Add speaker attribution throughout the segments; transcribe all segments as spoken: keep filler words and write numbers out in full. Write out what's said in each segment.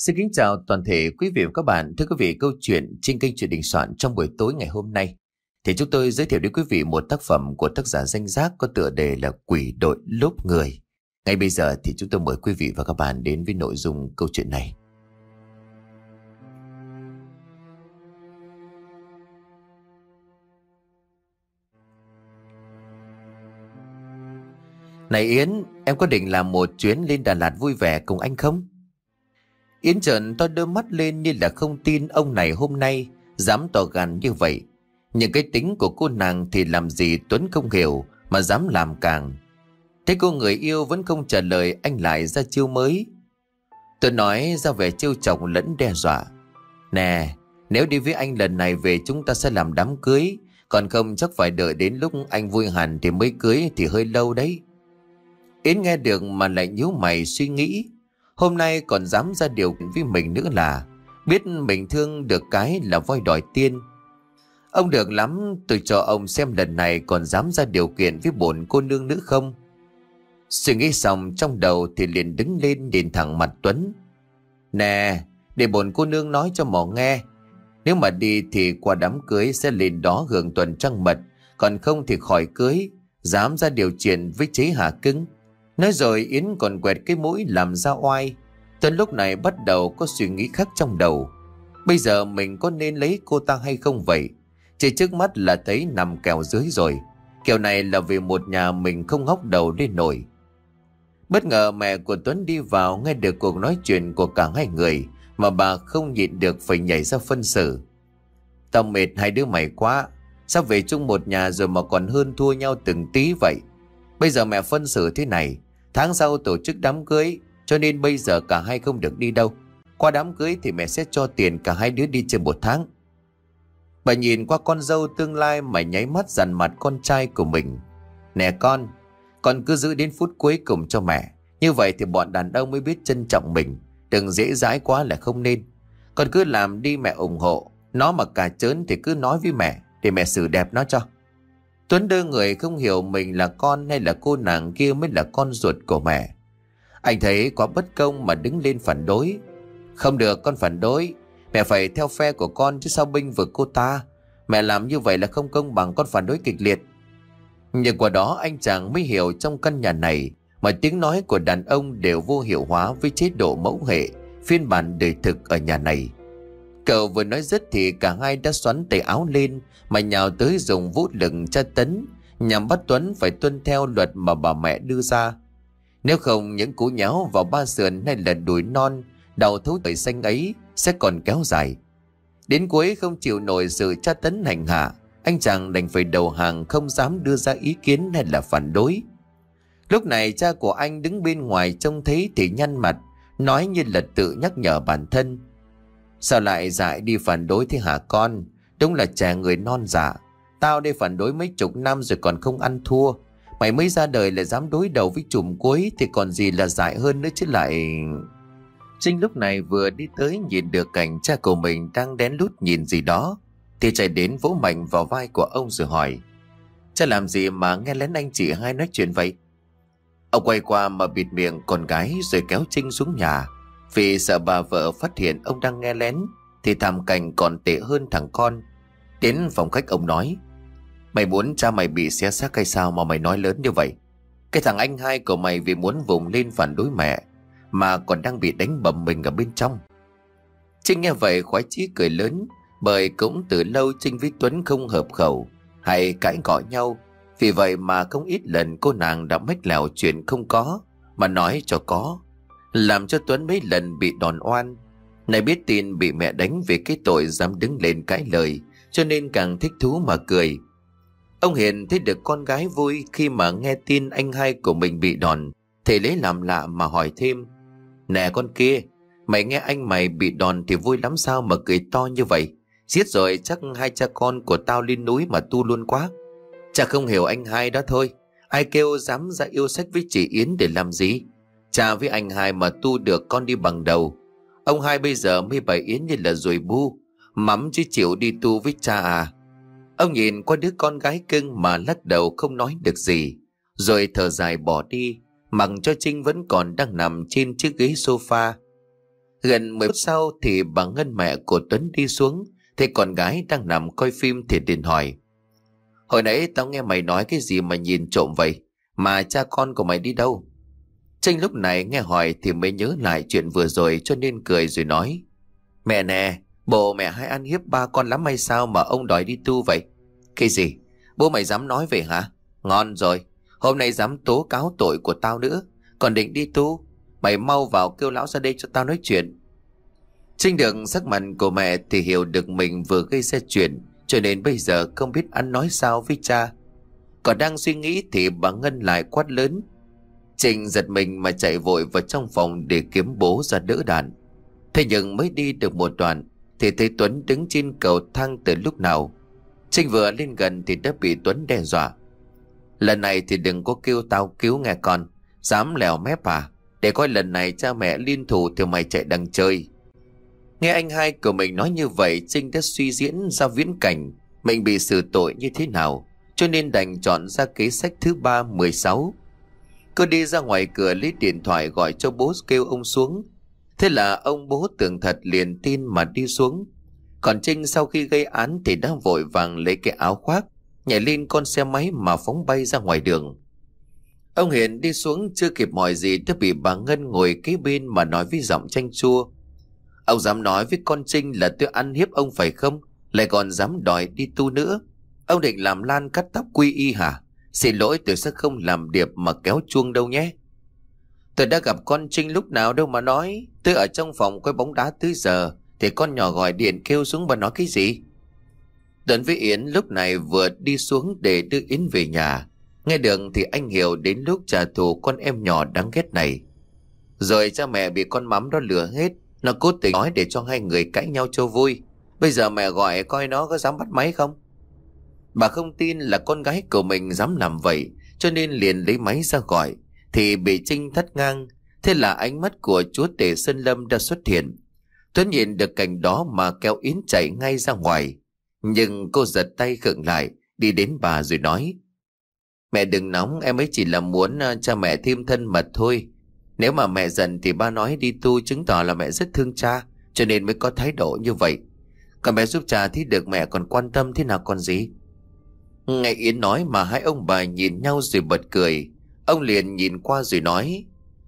Speaker 1: Xin kính chào toàn thể quý vị và các bạn. Thưa quý vị, câu chuyện trên kênh Chuyện Đình Soạn trong buổi tối ngày hôm nay thì chúng tôi giới thiệu đến quý vị một tác phẩm của tác giả danh giác có tựa đề là Quỷ Đội Lốp Người. Ngay bây giờ thì chúng tôi mời quý vị và các bạn đến với nội dung câu chuyện này. Này Yến, em có định làm một chuyến lên Đà Lạt vui vẻ cùng anh không? Yến trợn to đôi mắt lên như là không tin ông này hôm nay dám tỏ gan như vậy. Những cái tính của cô nàng thì làm gì Tuấn không hiểu mà dám làm càng. Thế cô người yêu vẫn không trả lời, anh lại ra chiêu mới. Tôi nói ra vẻ trêu chọc lẫn đe dọa. Nè, nếu đi với anh lần này về chúng ta sẽ làm đám cưới, còn không chắc phải đợi đến lúc anh vui hẳn thì mới cưới thì hơi lâu đấy. Yến nghe được mà lại nhíu mày suy nghĩ. Hôm nay còn dám ra điều với mình nữa là biết mình thương được cái là voi đòi tiên. Ông được lắm, tôi cho ông xem lần này còn dám ra điều kiện với bổn cô nương nữa không. Suy nghĩ xong trong đầu thì liền đứng lên nhìn thẳng mặt Tuấn. Nè, để bổn cô nương nói cho mỏ nghe. Nếu mà đi thì qua đám cưới sẽ lên đó hưởng tuần trăng mật, còn không thì khỏi cưới. Dám ra điều chuyện với chế hà cứng. Nói rồi Yến còn quẹt cái mũi làm ra oai. Tuấn lúc này bắt đầu có suy nghĩ khác trong đầu. Bây giờ mình có nên lấy cô ta hay không vậy? Chỉ trước mắt là thấy nằm kèo dưới rồi. Kèo này là vì một nhà mình không ngóc đầu lên nổi. Bất ngờ mẹ của Tuấn đi vào nghe được cuộc nói chuyện của cả hai người mà bà không nhịn được phải nhảy ra phân xử. Tao mệt hai đứa mày quá. Sao về chung một nhà rồi mà còn hơn thua nhau từng tí vậy? Bây giờ mẹ phân xử thế này, tháng sau tổ chức đám cưới, cho nên bây giờ cả hai không được đi đâu. Qua đám cưới thì mẹ sẽ cho tiền cả hai đứa đi chơi một tháng. Bà nhìn qua con dâu tương lai mà nháy mắt dằn mặt con trai của mình. Nè con, con cứ giữ đến phút cuối cùng cho mẹ. Như vậy thì bọn đàn ông mới biết trân trọng mình. Đừng dễ dãi quá là không nên. Con cứ làm đi, mẹ ủng hộ. Nó mà cà chớn thì cứ nói với mẹ, để mẹ xử đẹp nó cho. Tuấn đơ người không hiểu mình là con hay là cô nàng kia mới là con ruột của mẹ. Anh thấy quá bất công mà đứng lên phản đối. Không được, con phản đối. Mẹ phải theo phe của con chứ sao bênh vực cô ta. Mẹ làm như vậy là không công bằng, con phản đối kịch liệt. Nhưng qua đó anh chàng mới hiểu trong căn nhà này mà tiếng nói của đàn ông đều vô hiệu hóa với chế độ mẫu hệ, phiên bản đời thực ở nhà này. Cậu vừa nói dứt thì cả hai đã xoắn tay áo lên mà nhào tới dùng vũ lực tra tấn nhằm bắt Tuấn phải tuân theo luật mà bà mẹ đưa ra. Nếu không những cú nháo vào ba sườn hay là đùi non đau thấu tẩy xanh ấy sẽ còn kéo dài. Đến cuối không chịu nổi sự tra tấn hành hạ, anh chàng đành phải đầu hàng, không dám đưa ra ý kiến hay là phản đối. Lúc này cha của anh đứng bên ngoài trông thấy thì nhăn mặt, nói như là tự nhắc nhở bản thân. Sao lại dại đi phản đối thế hả con? Đúng là trẻ người non dạ. Tao đây phản đối mấy chục năm rồi còn không ăn thua. Mày mới ra đời lại dám đối đầu với chùm cuối thì còn gì là dại hơn nữa chứ lại... Trinh lúc này vừa đi tới nhìn được cảnh cha của mình đang đén lút nhìn gì đó thì chạy đến vỗ mạnh vào vai của ông rồi hỏi. Cha làm gì mà nghe lén anh chị hai nói chuyện vậy? Ông quay qua mà bịt miệng con gái rồi kéo Trinh xuống nhà. Vì sợ bà vợ phát hiện ông đang nghe lén thì thảm cảnh còn tệ hơn thằng con. Đến phòng khách ông nói. Mày muốn cha mày bị xé xác hay sao mà mày nói lớn như vậy? Cái thằng anh hai của mày vì muốn vùng lên phản đối mẹ mà còn đang bị đánh bầm mình ở bên trong. Trinh nghe vậy khoái chí cười lớn, bởi cũng từ lâu Trinh với Tuấn không hợp khẩu hay cãi cọ nhau. Vì vậy mà không ít lần cô nàng đã mách lèo chuyện không có mà nói cho có, làm cho Tuấn mấy lần bị đòn oan. Này biết tin bị mẹ đánh vì cái tội dám đứng lên cãi lời, cho nên càng thích thú mà cười. Ông Hiền thấy được con gái vui khi mà nghe tin anh hai của mình bị đòn thì lấy làm lạ mà hỏi thêm. Nè con kia, mày nghe anh mày bị đòn thì vui lắm sao mà cười to như vậy? Giết rồi chắc hai cha con của tao lên núi mà tu luôn quá. Cha không hiểu anh hai đó thôi. Ai kêu dám ra yêu sách với chị Yến để làm gì? Cha với anh hai mà tu được con đi bằng đầu. Ông hai bây giờ mới bày Yến như là ruồi bu, mắm chứ chịu đi tu với cha à? Ông nhìn qua đứa con gái cưng mà lắc đầu không nói được gì, rồi thở dài bỏ đi, mặc cho Trinh vẫn còn đang nằm trên chiếc ghế sofa. Gần mười phút sau thì bà Ngân mẹ của Tuấn đi xuống, thấy con gái đang nằm coi phim thì liền hỏi: Hồi nãy tao nghe mày nói cái gì mà nhìn trộm vậy? Mà cha con của mày đi đâu? Trinh lúc này nghe hỏi thì mới nhớ lại chuyện vừa rồi cho nên cười rồi nói: Mẹ nè, bộ mẹ hay ăn hiếp ba con lắm hay sao mà ông đòi đi tu vậy? Cái gì? Bố mày dám nói vậy hả? Ngon rồi, hôm nay dám tố cáo tội của tao nữa. Còn định đi tu? Mày mau vào kêu lão ra đây cho tao nói chuyện. Trinh được sắc mặt của mẹ thì hiểu được mình vừa gây ra chuyện, cho nên bây giờ không biết ăn nói sao với cha. Còn đang suy nghĩ thì bà Ngân lại quát lớn. Trinh giật mình mà chạy vội vào trong phòng để kiếm bố ra đỡ đạn. Thế nhưng mới đi được một đoạn thì thấy Tuấn đứng trên cầu thang từ lúc nào. Trinh vừa lên gần thì đã bị Tuấn đe dọa: Lần này thì đừng có kêu tao cứu nghe con. Dám lèo mép à? Để coi lần này cha mẹ liên thủ thì mày chạy đằng chơi. Nghe anh hai của mình nói như vậy, Trinh đã suy diễn ra viễn cảnh mình bị xử tội như thế nào, cho nên đành chọn ra kế sách thứ ba mười sáu. Cô đi ra ngoài cửa lấy điện thoại gọi cho bố kêu ông xuống. Thế là ông bố tưởng thật liền tin mà đi xuống. Còn Trinh sau khi gây án thì đã vội vàng lấy cái áo khoác, nhảy lên con xe máy mà phóng bay ra ngoài đường. Ông Hiền đi xuống chưa kịp hỏi gì đã bị bà Ngân ngồi kế bên mà nói với giọng chanh chua: Ông dám nói với con Trinh là tôi ăn hiếp ông phải không? Lại còn dám đòi đi tu nữa. Ông định làm Lan cắt tóc quy y hả? Xin lỗi, tôi sẽ không làm điệp mà kéo chuông đâu nhé. Tôi đã gặp con Trinh lúc nào đâu mà nói. Tôi ở trong phòng coi bóng đá tới giờ thì con nhỏ gọi điện kêu xuống và nói cái gì? Tuấn với Yến lúc này vừa đi xuống để đưa Yến về nhà. Nghe được thì anh hiểu đến lúc trả thù con em nhỏ đáng ghét này. Rồi cha mẹ bị con mắm đó lừa hết. Nó cố tình nói để cho hai người cãi nhau cho vui. Bây giờ mẹ gọi coi nó có dám bắt máy không. Bà không tin là con gái của mình dám làm vậy, cho nên liền lấy máy ra gọi thì bị Trinh thắt ngang. Thế là ánh mắt của chúa tể Sơn Lâm đã xuất hiện. Tuấn nhìn được cảnh đó mà kéo Yến chạy ngay ra ngoài. Nhưng cô giật tay khựng lại, đi đến bà rồi nói: Mẹ đừng nóng, em ấy chỉ là muốn uh, cha mẹ thêm thân mật thôi. Nếu mà mẹ giận thì ba nói đi tu chứng tỏ là mẹ rất thương cha, cho nên mới có thái độ như vậy. Còn mẹ giúp cha thì được mẹ còn quan tâm thế nào còn gì. Nghe Yến nói mà hai ông bà nhìn nhau rồi bật cười. Ông liền nhìn qua rồi nói: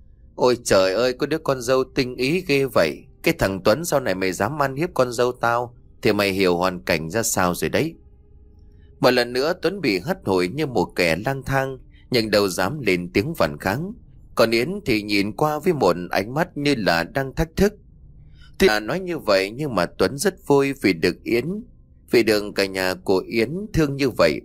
Speaker 1: Ôi trời ơi, có đứa con dâu tinh ý ghê vậy. Cái thằng Tuấn sau này mày dám ăn hiếp con dâu tao thì mày hiểu hoàn cảnh ra sao rồi đấy. Một lần nữa Tuấn bị hất hủi như một kẻ lang thang, nhưng đâu dám lên tiếng phản kháng. Còn Yến thì nhìn qua với một ánh mắt như là đang thách thức. Tuy là nói như vậy nhưng mà Tuấn rất vui vì được Yến, vì được cả nhà của Yến thương như vậy.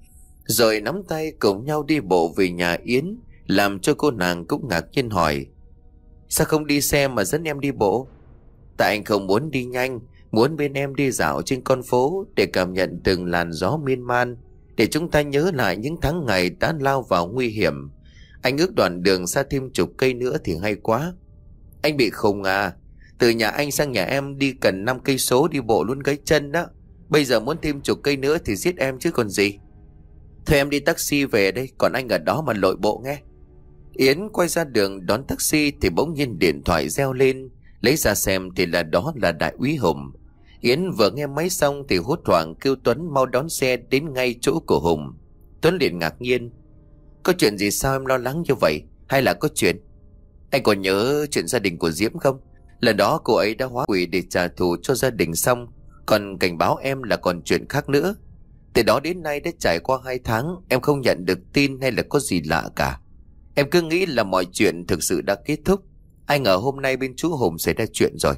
Speaker 1: Rồi nắm tay cùng nhau đi bộ về nhà Yến, làm cho cô nàng cũng ngạc nhiên hỏi: Sao không đi xe mà dẫn em đi bộ? Tại anh không muốn đi nhanh, muốn bên em đi dạo trên con phố để cảm nhận từng làn gió miên man, để chúng ta nhớ lại những tháng ngày đã lao vào nguy hiểm. Anh ước đoạn đường xa thêm chục cây nữa thì hay quá. Anh bị khùng à? Từ nhà anh sang nhà em đi cần năm cây số đi bộ luôn gãy chân đó. Bây giờ muốn thêm chục cây nữa thì giết em chứ còn gì. Thôi em đi taxi về đây, còn anh ở đó mà lội bộ nghe. Yến quay ra đường đón taxi thì bỗng nhiên điện thoại reo lên. Lấy ra xem thì là đó là đại úy Hùng. Yến vừa nghe máy xong thì hốt hoảng kêu Tuấn mau đón xe đến ngay chỗ của Hùng. Tuấn liền ngạc nhiên: Có chuyện gì sao em lo lắng như vậy? Hay là có chuyện? Anh còn nhớ chuyện gia đình của Diễm không? Lần đó cô ấy đã hóa quỷ để trả thù cho gia đình xong, còn cảnh báo em là còn chuyện khác nữa. Từ đó đến nay đã trải qua hai tháng, em không nhận được tin hay là có gì lạ cả. Em cứ nghĩ là mọi chuyện thực sự đã kết thúc. Ai ngờ hôm nay bên chú Hùng xảy ra chuyện rồi.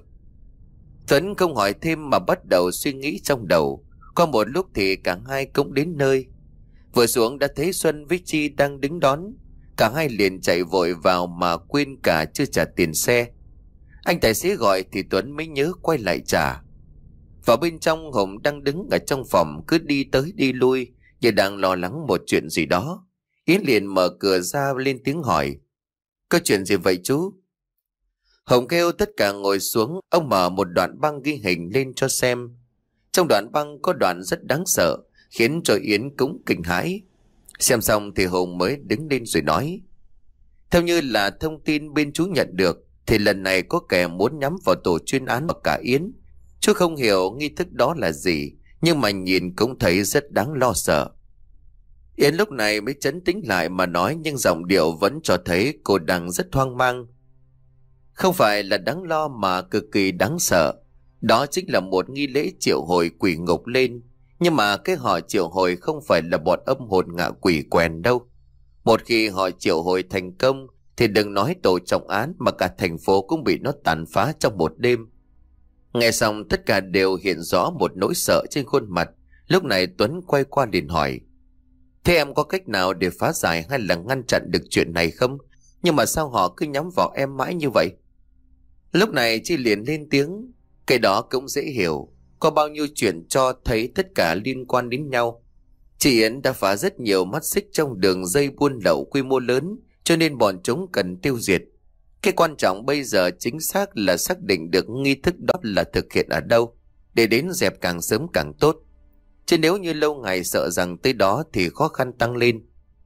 Speaker 1: Tuấn không hỏi thêm mà bắt đầu suy nghĩ trong đầu. Qua một lúc thì cả hai cũng đến nơi. Vừa xuống đã thấy Xuân với Chi đang đứng đón. Cả hai liền chạy vội vào mà quên cả chưa trả tiền xe. Anh tài xế gọi thì Tuấn mới nhớ quay lại trả. Vào bên trong, Hùng đang đứng ở trong phòng cứ đi tới đi lui như đang lo lắng một chuyện gì đó. Yến liền mở cửa ra lên tiếng hỏi: Có chuyện gì vậy chú? Hùng kêu tất cả ngồi xuống. Ông mở một đoạn băng ghi hình lên cho xem. Trong đoạn băng có đoạn rất đáng sợ, khiến cho Yến cũng kinh hãi. Xem xong thì Hùng mới đứng lên rồi nói: Theo như là thông tin bên chú nhận được thì lần này có kẻ muốn nhắm vào tổ chuyên án và cả Yến. Chú không hiểu nghi thức đó là gì, nhưng mà nhìn cũng thấy rất đáng lo sợ. Yến lúc này mới trấn tĩnh lại mà nói, nhưng giọng điệu vẫn cho thấy cô đang rất hoang mang. Không phải là đáng lo mà cực kỳ đáng sợ. Đó chính là một nghi lễ triệu hồi quỷ ngục lên. Nhưng mà cái họ triệu hồi không phải là bọn âm hồn ngạ quỷ quèn đâu. Một khi họ triệu hồi thành công thì đừng nói tổ trọng án mà cả thành phố cũng bị nó tàn phá trong một đêm. Nghe xong tất cả đều hiện rõ một nỗi sợ trên khuôn mặt. Lúc này Tuấn quay qua liền hỏi: Thế em có cách nào để phá giải hay là ngăn chặn được chuyện này không? Nhưng mà sao họ cứ nhắm vào em mãi như vậy? Lúc này Chi liền lên tiếng: Cái đó cũng dễ hiểu. Có bao nhiêu chuyện cho thấy tất cả liên quan đến nhau. Chị Yến đã phá rất nhiều mắt xích trong đường dây buôn lậu quy mô lớn, cho nên bọn chúng cần tiêu diệt. Cái quan trọng bây giờ chính xác là xác định được nghi thức đó là thực hiện ở đâu, để đến dẹp càng sớm càng tốt. Chứ nếu như lâu ngày sợ rằng tới đó thì khó khăn tăng lên.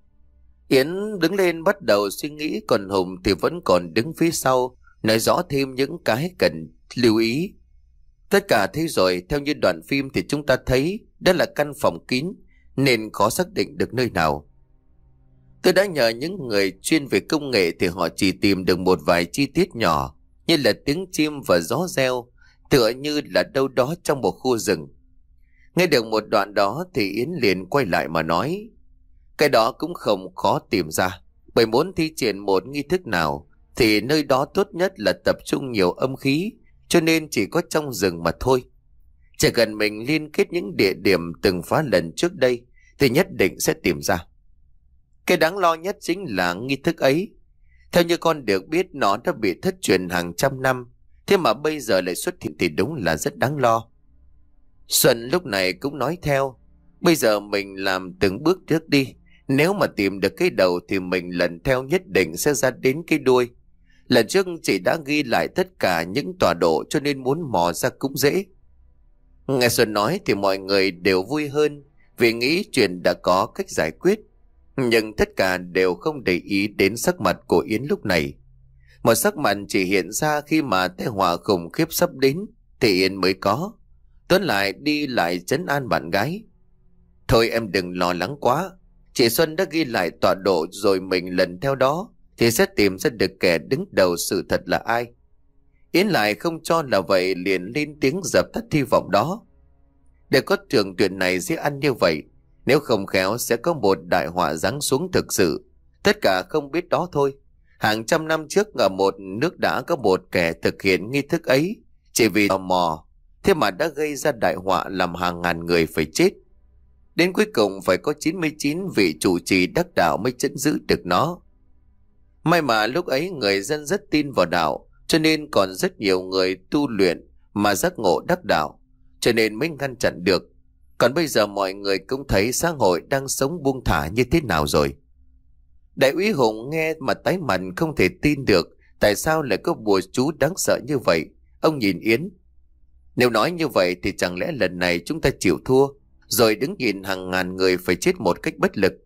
Speaker 1: Yến đứng lên bắt đầu suy nghĩ, còn Hùng thì vẫn còn đứng phía sau, nói rõ thêm những cái cần lưu ý. Tất cả thấy rồi, theo như đoạn phim thì chúng ta thấy đó là căn phòng kín, nên khó xác định được nơi nào. Tôi đã nhờ những người chuyên về công nghệ thì họ chỉ tìm được một vài chi tiết nhỏ, như là tiếng chim và gió reo, tựa như là đâu đó trong một khu rừng. Nghe được một đoạn đó thì Yến liền quay lại mà nói: Cái đó cũng không khó tìm ra, bởi muốn thi triển một nghi thức nào thì nơi đó tốt nhất là tập trung nhiều âm khí, cho nên chỉ có trong rừng mà thôi. Chỉ cần mình liên kết những địa điểm từng phá lần trước đây thì nhất định sẽ tìm ra. Cái đáng lo nhất chính là nghi thức ấy. Theo như con được biết, nó đã bị thất truyền hàng trăm năm, thế mà bây giờ lại xuất hiện thì đúng là rất đáng lo. Xuân lúc này cũng nói theo: Bây giờ mình làm từng bước trước đi. Nếu mà tìm được cái đầu thì mình lần theo nhất định sẽ ra đến cái đuôi. Lần trước chị đã ghi lại tất cả những tọa độ, cho nên muốn mò ra cũng dễ. Nghe Xuân nói thì mọi người đều vui hơn, vì nghĩ chuyện đã có cách giải quyết. Nhưng tất cả đều không để ý đến sắc mặt của Yến lúc này. Một sắc mặt chỉ hiện ra khi mà tai họa khủng khiếp sắp đến thì Yến mới có. Tuấn lại đi lại trấn an bạn gái: Thôi em đừng lo lắng quá. Chị Xuân đã ghi lại tọa độ rồi, mình lần theo đó thì sẽ tìm ra được kẻ đứng đầu sự thật là ai. Yến lại không cho là vậy, liền lên tiếng dập tắt hy vọng đó. Để có trường tuyển này dễ ăn như vậy, nếu không khéo sẽ có một đại họa giáng xuống thực sự. Tất cả không biết đó thôi. Hàng trăm năm trước ở một nước đã có một kẻ thực hiện nghi thức ấy chỉ vì tò mò, thế mà đã gây ra đại họa làm hàng ngàn người phải chết. Đến cuối cùng phải có chín mươi chín vị trụ trì đắc đạo mới trấn giữ được nó. May mà lúc ấy người dân rất tin vào đạo, cho nên còn rất nhiều người tu luyện mà giác ngộ đắc đạo, cho nên mới ngăn chặn được. Còn bây giờ mọi người cũng thấy xã hội đang sống buông thả như thế nào rồi. Đại úy Hùng nghe mà tái mặt không thể tin được tại sao lại có bùa chú đáng sợ như vậy. Ông nhìn Yến: Nếu nói như vậy thì chẳng lẽ lần này chúng ta chịu thua, rồi đứng nhìn hàng ngàn người phải chết một cách bất lực?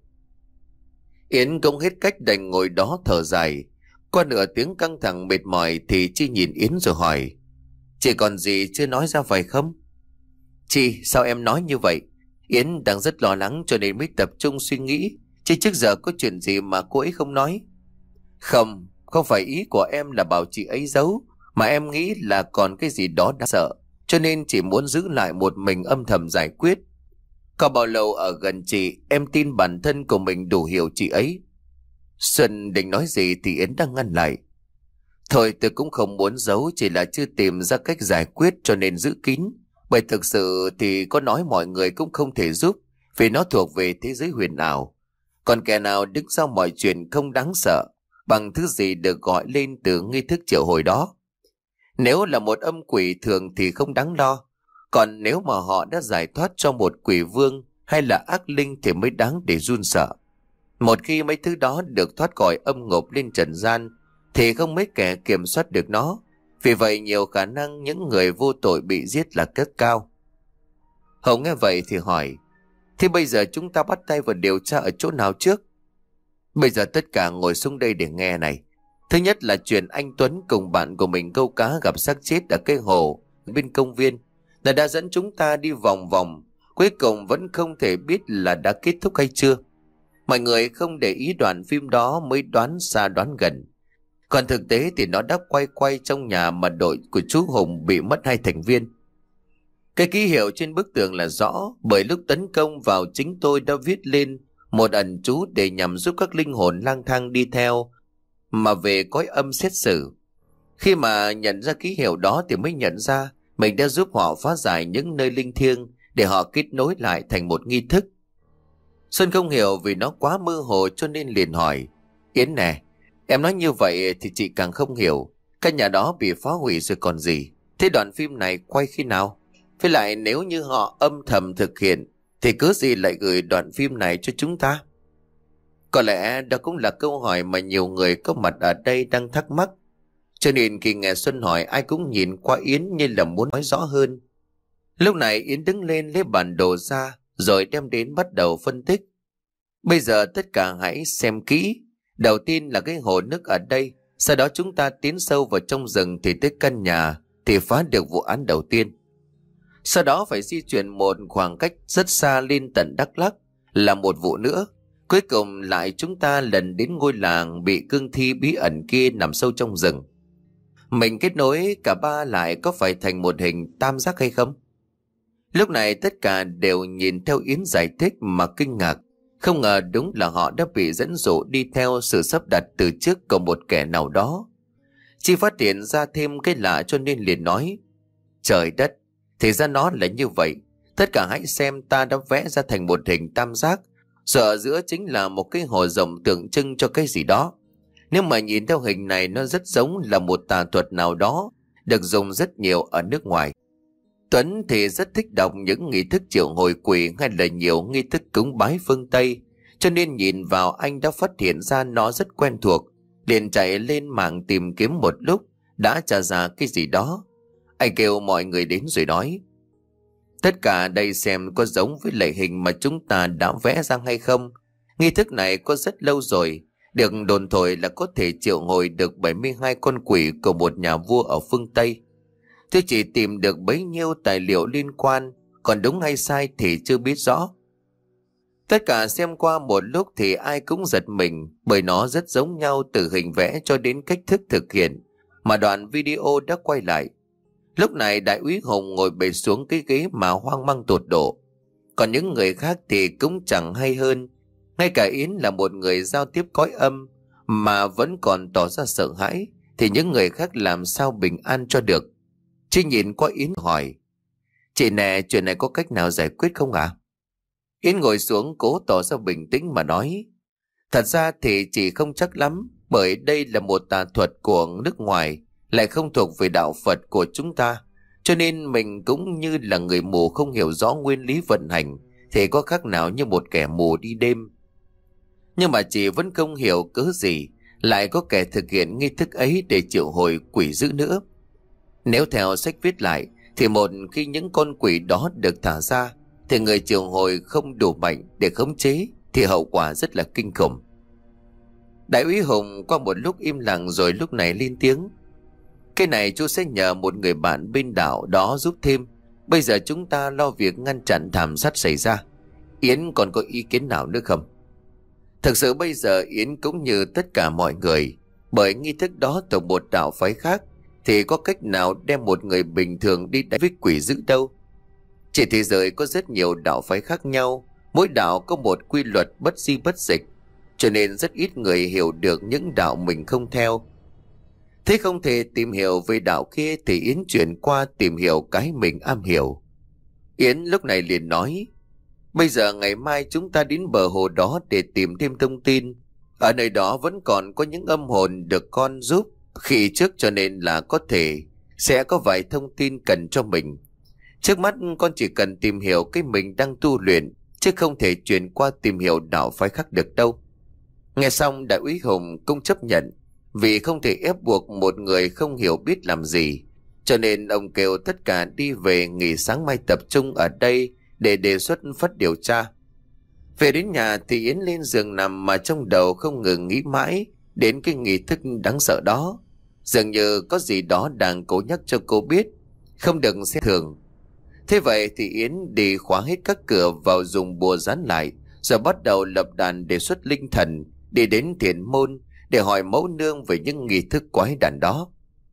Speaker 1: Yến cũng hết cách đành ngồi đó thở dài. Qua nửa tiếng căng thẳng mệt mỏi thì Chi nhìn Yến rồi hỏi: Chị còn gì chưa nói ra phải không? Chị, sao em nói như vậy? Yến đang rất lo lắng cho nên mới tập trung suy nghĩ. Chứ trước giờ có chuyện gì mà cô ấy không nói? Không, không phải ý của em là bảo chị ấy giấu, mà em nghĩ là còn cái gì đó đáng sợ, cho nên chỉ muốn giữ lại một mình âm thầm giải quyết. Có bao lâu ở gần chị, em tin bản thân của mình đủ hiểu chị ấy. Xuân định nói gì thì Yến đang ngăn lại: Thôi tôi cũng không muốn giấu, chỉ là chưa tìm ra cách giải quyết cho nên giữ kín. Bởi thực sự thì có nói mọi người cũng không thể giúp, vì nó thuộc về thế giới huyền ảo. Còn kẻ nào đứng sau mọi chuyện không đáng sợ bằng thứ gì được gọi lên từ nghi thức triệu hồi đó. Nếu là một âm quỷ thường thì không đáng lo, còn nếu mà họ đã giải thoát cho một quỷ vương hay là ác linh thì mới đáng để run sợ. Một khi mấy thứ đó được thoát khỏi âm ngục lên trần gian thì không mấy kẻ kiểm soát được nó. Vì vậy nhiều khả năng những người vô tội bị giết là rất cao. Hồng nghe vậy thì hỏi: Thế bây giờ chúng ta bắt tay vào điều tra ở chỗ nào trước? Bây giờ tất cả ngồi xuống đây để nghe này. Thứ nhất là chuyện anh Tuấn cùng bạn của mình câu cá gặp xác chết ở cái hồ bên công viên, là đã dẫn chúng ta đi vòng vòng, cuối cùng vẫn không thể biết là đã kết thúc hay chưa. Mọi người không để ý đoạn phim đó mới đoán xa đoán gần. Còn thực tế thì nó đã quay quay trong nhà mà đội của chú Hùng bị mất hai thành viên. Cái ký hiệu trên bức tường là rõ, bởi lúc tấn công vào chính tôi đã viết lên một ẩn chú để nhằm giúp các linh hồn lang thang đi theo mà về cõi âm xét xử. Khi mà nhận ra ký hiệu đó thì mới nhận ra mình đã giúp họ phá giải những nơi linh thiêng để họ kết nối lại thành một nghi thức. Xuân không hiểu vì nó quá mơ hồ cho nên liền hỏi: Yến nè, em nói như vậy thì chị càng không hiểu. Căn nhà đó bị phá hủy rồi còn gì. Thế đoạn phim này quay khi nào? Với lại nếu như họ âm thầm thực hiện thì cớ gì lại gửi đoạn phim này cho chúng ta? Có lẽ đó cũng là câu hỏi mà nhiều người có mặt ở đây đang thắc mắc. Cho nên khi nghe Xuân hỏi, ai cũng nhìn qua Yến như là muốn nói rõ hơn. Lúc này Yến đứng lên lấy bản đồ ra rồi đem đến bắt đầu phân tích. Bây giờ tất cả hãy xem kỹ. Đầu tiên là cái hồ nước ở đây. Sau đó chúng ta tiến sâu vào trong rừng thì tới căn nhà thì phá được vụ án đầu tiên. Sau đó phải di chuyển một khoảng cách rất xa lên tận Đắk Lắk là một vụ nữa. Cuối cùng lại chúng ta lần đến ngôi làng bị cương thi bí ẩn kia nằm sâu trong rừng. Mình kết nối cả ba lại có phải thành một hình tam giác hay không? Lúc này tất cả đều nhìn theo Yến giải thích mà kinh ngạc. Không ngờ đúng là họ đã bị dẫn dụ đi theo sự sắp đặt từ trước của một kẻ nào đó. Chỉ phát hiện ra thêm cái lạ cho nên liền nói: Trời đất, thì ra nó là như vậy. Tất cả hãy xem, ta đã vẽ ra thành một hình tam giác, rồi ở giữa chính là một cái hồ rộng tượng trưng cho cái gì đó. Nếu mà nhìn theo hình này, nó rất giống là một tà thuật nào đó được dùng rất nhiều ở nước ngoài. Tuấn thì rất thích đọc những nghi thức triệu hồi quỷ hay là nhiều nghi thức cúng bái phương Tây, cho nên nhìn vào anh đã phát hiện ra nó rất quen thuộc. Liền chạy lên mạng tìm kiếm một lúc, đã tra ra cái gì đó. Anh kêu mọi người đến rồi nói: Tất cả đây xem có giống với loại hình mà chúng ta đã vẽ ra hay không. Nghi thức này có rất lâu rồi, được đồn thổi là có thể triệu hồi được bảy mươi hai con quỷ của một nhà vua ở phương Tây. Tôi chỉ tìm được bấy nhiêu tài liệu liên quan, còn đúng hay sai thì chưa biết rõ. Tất cả xem qua một lúc thì ai cũng giật mình, bởi nó rất giống nhau từ hình vẽ cho đến cách thức thực hiện mà đoạn video đã quay lại. Lúc này đại úy Hùng ngồi bệt xuống cái ghế mà hoang mang tột độ. Còn những người khác thì cũng chẳng hay hơn. Ngay cả Yến là một người giao tiếp cõi âm mà vẫn còn tỏ ra sợ hãi, thì những người khác làm sao bình an cho được. Chị nhìn qua Yến hỏi: Chị nè, chuyện này có cách nào giải quyết không ạ? À? Yến ngồi xuống cố tỏ ra bình tĩnh mà nói: Thật ra thì chị không chắc lắm, bởi đây là một tà thuật của nước ngoài, lại không thuộc về đạo Phật của chúng ta. Cho nên mình cũng như là người mù không hiểu rõ nguyên lý vận hành, thì có khác nào như một kẻ mù đi đêm. Nhưng mà chị vẫn không hiểu cớ gì lại có kẻ thực hiện nghi thức ấy để triệu hồi quỷ dữ nữa. Nếu theo sách viết lại thì một khi những con quỷ đó được thả ra thì người triệu hồi không đủ mạnh để khống chế, thì hậu quả rất là kinh khủng. Đại úy Hùng qua một lúc im lặng rồi lúc này lên tiếng: Cái này chú sẽ nhờ một người bạn bên đảo đó giúp thêm. Bây giờ chúng ta lo việc ngăn chặn thảm sát xảy ra. Yến còn có ý kiến nào nữa không? Thực sự bây giờ Yến cũng như tất cả mọi người, bởi nghi thức đó thuộc một đạo phái khác, thì có cách nào đem một người bình thường đi đánh với quỷ dữ đâu. Trên thế giới có rất nhiều đạo phái khác nhau, mỗi đạo có một quy luật bất di bất dịch, cho nên rất ít người hiểu được những đạo mình không theo. Thế không thể tìm hiểu về đạo kia thì Yến chuyển qua tìm hiểu cái mình am hiểu. Yến lúc này liền nói: Bây giờ ngày mai chúng ta đến bờ hồ đó để tìm thêm thông tin. Ở nơi đó vẫn còn có những âm hồn được con giúp khi trước, cho nên là có thể sẽ có vài thông tin cần cho mình. Trước mắt con chỉ cần tìm hiểu cái mình đang tu luyện, chứ không thể chuyển qua tìm hiểu đạo phái khác được đâu. Nghe xong đại úy Hùng cũng chấp nhận, vì không thể ép buộc một người không hiểu biết làm gì, cho nên ông kêu tất cả đi về nghỉ sáng mai tập trung ở đây để đề xuất phát điều tra. Về đến nhà thì Yến lên giường nằm mà trong đầu không ngừng nghĩ mãi đến cái nghi thức đáng sợ đó. Dường như có gì đó đang cố nhắc cho cô biết không được xem thường. Thế vậy thì Yến đi khóa hết các cửa vào, dùng bùa dán lại, rồi bắt đầu lập đàn đề xuất linh thần, đi đến thiền môn để hỏi mẫu nương về những nghi thức quái đản đó.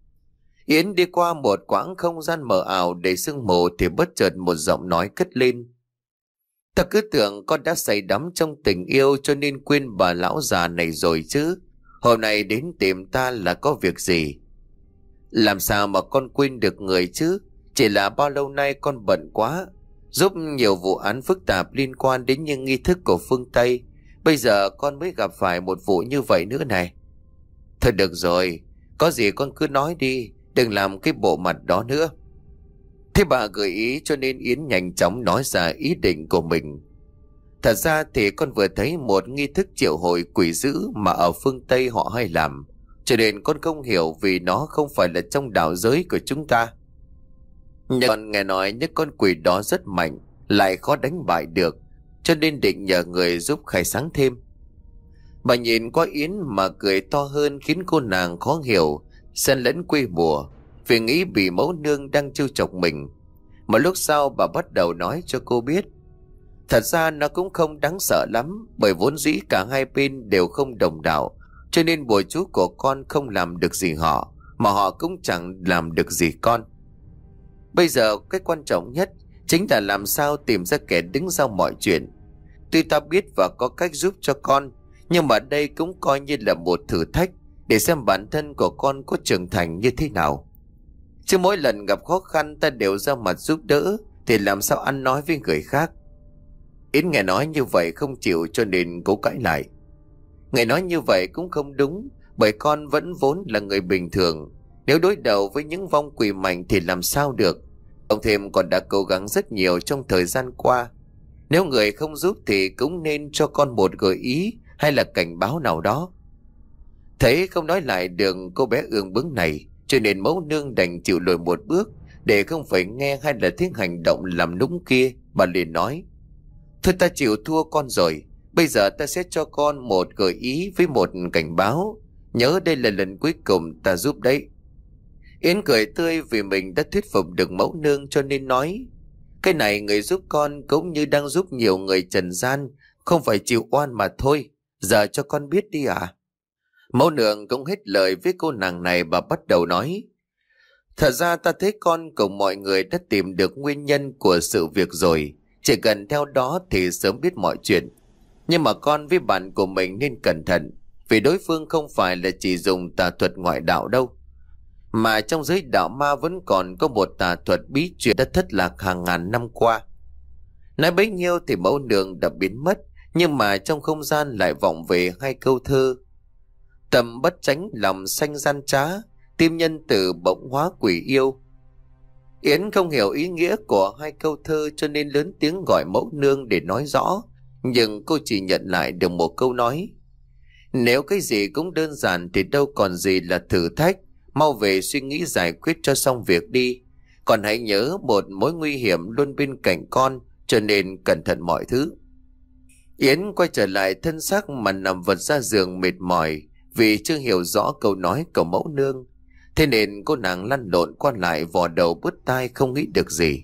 Speaker 1: Yến đi qua một quãng không gian mờ ảo đầy sương mù thì bất chợt một giọng nói cất lên. Ta cứ tưởng con đã say đắm trong tình yêu cho nên quên bà lão già này rồi chứ. Hôm nay đến tìm ta là có việc gì? Làm sao mà con quên được người chứ? Chỉ là bao lâu nay con bận quá, giúp nhiều vụ án phức tạp liên quan đến những nghi thức của phương Tây. Bây giờ con mới gặp phải một vụ như vậy nữa này. Thôi được rồi, có gì con cứ nói đi, đừng làm cái bộ mặt đó nữa. Thế bà gợi ý cho nên Yến nhanh chóng nói ra ý định của mình. Thật ra thì con vừa thấy một nghi thức triệu hồi quỷ dữ mà ở phương Tây họ hay làm, cho nên con không hiểu vì nó không phải là trong đạo giới của chúng ta. Nhưng con nghe nói những con quỷ đó rất mạnh, lại khó đánh bại được, cho nên định nhờ người giúp khai sáng thêm. Bà nhìn qua Yến mà cười to hơn, khiến cô nàng khó hiểu, xen lẫn quê mùa, vì nghĩ bị mẫu nương đang trêu chọc mình. Một lúc sau bà bắt đầu nói cho cô biết, thật ra nó cũng không đáng sợ lắm, bởi vốn dĩ cả hai bên đều không đồng đạo, cho nên bùa chú của con không làm được gì họ, mà họ cũng chẳng làm được gì con. Bây giờ cái quan trọng nhất chính là làm sao tìm ra kẻ đứng sau mọi chuyện. Tuy ta biết và có cách giúp cho con, nhưng mà đây cũng coi như là một thử thách để xem bản thân của con có trưởng thành như thế nào. Chứ mỗi lần gặp khó khăn ta đều ra mặt giúp đỡ thì làm sao ăn nói với người khác. Yến nghe nói như vậy không chịu, cho nên cố cãi lại. Người nói như vậy cũng không đúng, bởi con vẫn vốn là người bình thường. Nếu đối đầu với những vong quỷ mạnh thì làm sao được. Ông thêm còn đã cố gắng rất nhiều trong thời gian qua. Nếu người không giúp thì cũng nên cho con một gợi ý hay là cảnh báo nào đó. Thấy không nói lại được cô bé ương bướng này, cho nên mẫu nương đành chịu lùi một bước để không phải nghe hay là thấy hành động làm nũng kia. Bà liền nói, thôi ta chịu thua con rồi. Bây giờ ta sẽ cho con một gợi ý với một cảnh báo. Nhớ đây là lần cuối cùng ta giúp đấy. Yến cười tươi vì mình đã thuyết phục được mẫu nương, cho nên nói, cái này người giúp con cũng như đang giúp nhiều người trần gian, không phải chịu oan mà thôi. Giờ cho con biết đi à. Mẫu nương cũng hết lời với cô nàng này. Bà bắt đầu nói, thật ra ta thấy con cùng mọi người đã tìm được nguyên nhân của sự việc rồi. Chỉ cần theo đó thì sớm biết mọi chuyện. Nhưng mà con với bạn của mình nên cẩn thận, vì đối phương không phải là chỉ dùng tà thuật ngoại đạo đâu, mà trong giới đạo ma vẫn còn có một tà thuật bí truyền đã thất lạc hàng ngàn năm qua. Nói bấy nhiêu thì mẫu nương đã biến mất, nhưng mà trong không gian lại vọng về hai câu thơ: tầm bất tránh lòng xanh gian trá, tim nhân tử bỗng hóa quỷ yêu. Yến không hiểu ý nghĩa của hai câu thơ, cho nên lớn tiếng gọi mẫu nương để nói rõ, nhưng cô chỉ nhận lại được một câu nói: nếu cái gì cũng đơn giản thì đâu còn gì là thử thách, mau về suy nghĩ giải quyết cho xong việc đi. Còn hãy nhớ một mối nguy hiểm luôn bên cạnh con, cho nên cẩn thận mọi thứ. Yến quay trở lại thân xác mà nằm vật ra giường mệt mỏi, vì chưa hiểu rõ câu nói của mẫu nương. Thế nên cô nàng lăn lộn qua lại, vò đầu bứt tai không nghĩ được gì.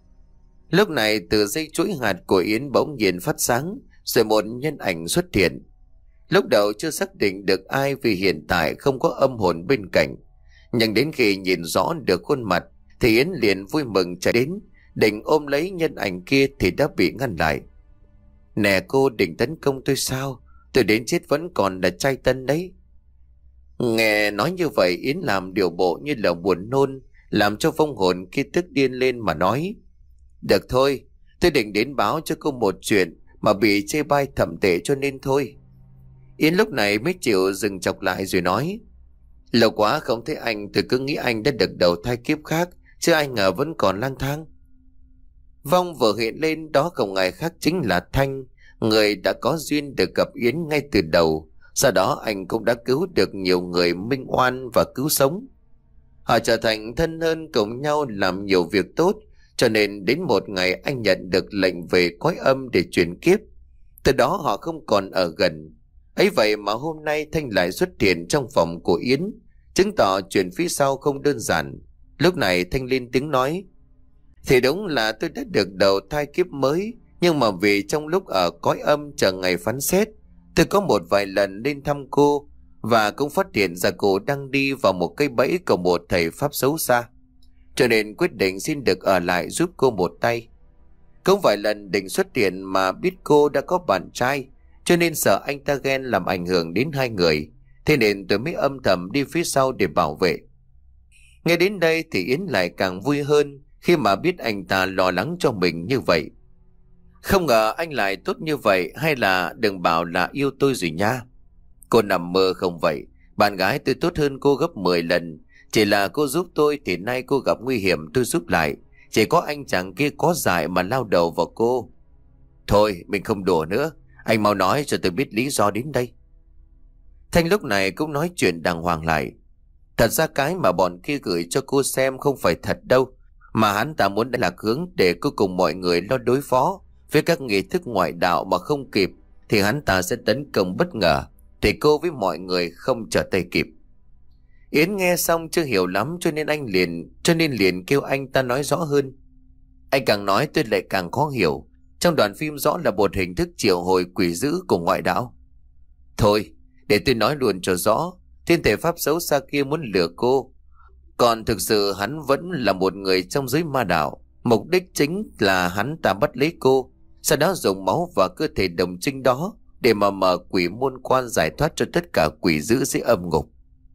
Speaker 1: Lúc này từ dây chuỗi hạt của Yến bỗng nhiên phát sáng, rồi một nhân ảnh xuất hiện. Lúc đầu chưa xác định được ai vì hiện tại không có âm hồn bên cạnh, nhưng đến khi nhìn rõ được khuôn mặt thì Yến liền vui mừng chạy đến, định ôm lấy nhân ảnh kia thì đã bị ngăn lại. Nè, cô định tấn công tôi sao? Tôi đến chết vẫn còn là trai tân đấy. Nghe nói như vậy, Yến làm điều bộ như là buồn nôn, làm cho vong hồn kia tức điên lên mà nói: được thôi, tôi định đến báo cho cô một chuyện mà bị chê bai thậm tệ cho nên thôi. Yến lúc này mới chịu dừng chọc lại rồi nói: lâu quá không thấy anh, tôi cứ nghĩ anh đã được đầu thai kiếp khác, chứ ai ngờ vẫn còn lang thang. Vong vừa hiện lên đó không ai khác chính là Thanh, người đã có duyên được gặp Yến ngay từ đầu. Sau đó anh cũng đã cứu được nhiều người minh oan và cứu sống. Họ trở thành thân hơn cùng nhau làm nhiều việc tốt, cho nên đến một ngày anh nhận được lệnh về cõi âm để chuyển kiếp. Từ đó họ không còn ở gần. Ấy vậy mà hôm nay Thanh lại xuất hiện trong phòng của Yến, chứng tỏ chuyện phía sau không đơn giản. Lúc này Thanh lên tiếng nói: thì đúng là tôi đã được đầu thai kiếp mới, nhưng mà vì trong lúc ở cõi âm chờ ngày phán xét, tôi có một vài lần lên thăm cô, và cũng phát hiện ra cô đang đi vào một cây bẫy của một thầy pháp xấu xa, cho nên quyết định xin được ở lại giúp cô một tay. Cũng vài lần định xuất hiện mà biết cô đã có bạn trai, cho nên sợ anh ta ghen làm ảnh hưởng đến hai người, thế nên tôi mới âm thầm đi phía sau để bảo vệ. Nghe đến đây thì Yến lại càng vui hơn khi mà biết anh ta lo lắng cho mình như vậy. Không ngờ anh lại tốt như vậy, hay là đừng bảo là yêu tôi rồi nha. Cô nằm mơ không vậy, bạn gái tôi tốt hơn cô gấp mười lần. Chỉ là cô giúp tôi thì nay cô gặp nguy hiểm tôi giúp lại. Chỉ có anh chàng kia có dại mà lao đầu vào cô. Thôi mình không đùa nữa, anh mau nói cho tôi biết lý do đến đây. Thanh lúc này cũng nói chuyện đàng hoàng lại. Thật ra cái mà bọn kia gửi cho cô xem không phải thật đâu, mà hắn ta muốn lạc hướng để cô cùng mọi người lo đối phó với các nghi thức ngoại đạo, mà không kịp thì hắn ta sẽ tấn công bất ngờ, thì cô với mọi người không trở tay kịp. Yến nghe xong chưa hiểu lắm, cho nên anh liền cho nên liền kêu anh ta nói rõ hơn. Anh càng nói tôi lại càng khó hiểu. Trong đoạn phim rõ là một hình thức triệu hồi quỷ dữ của ngoại đạo. Thôi để tôi nói luôn cho rõ. Thiên thể pháp xấu xa kia muốn lừa cô, còn thực sự hắn vẫn là một người trong giới ma đạo. Mục đích chính là hắn ta bắt lấy cô, sau đó dùng máu và cơ thể đồng trinh đó để mà mở quỷ môn quan, giải thoát cho tất cả quỷ dữ dưới âm ngục.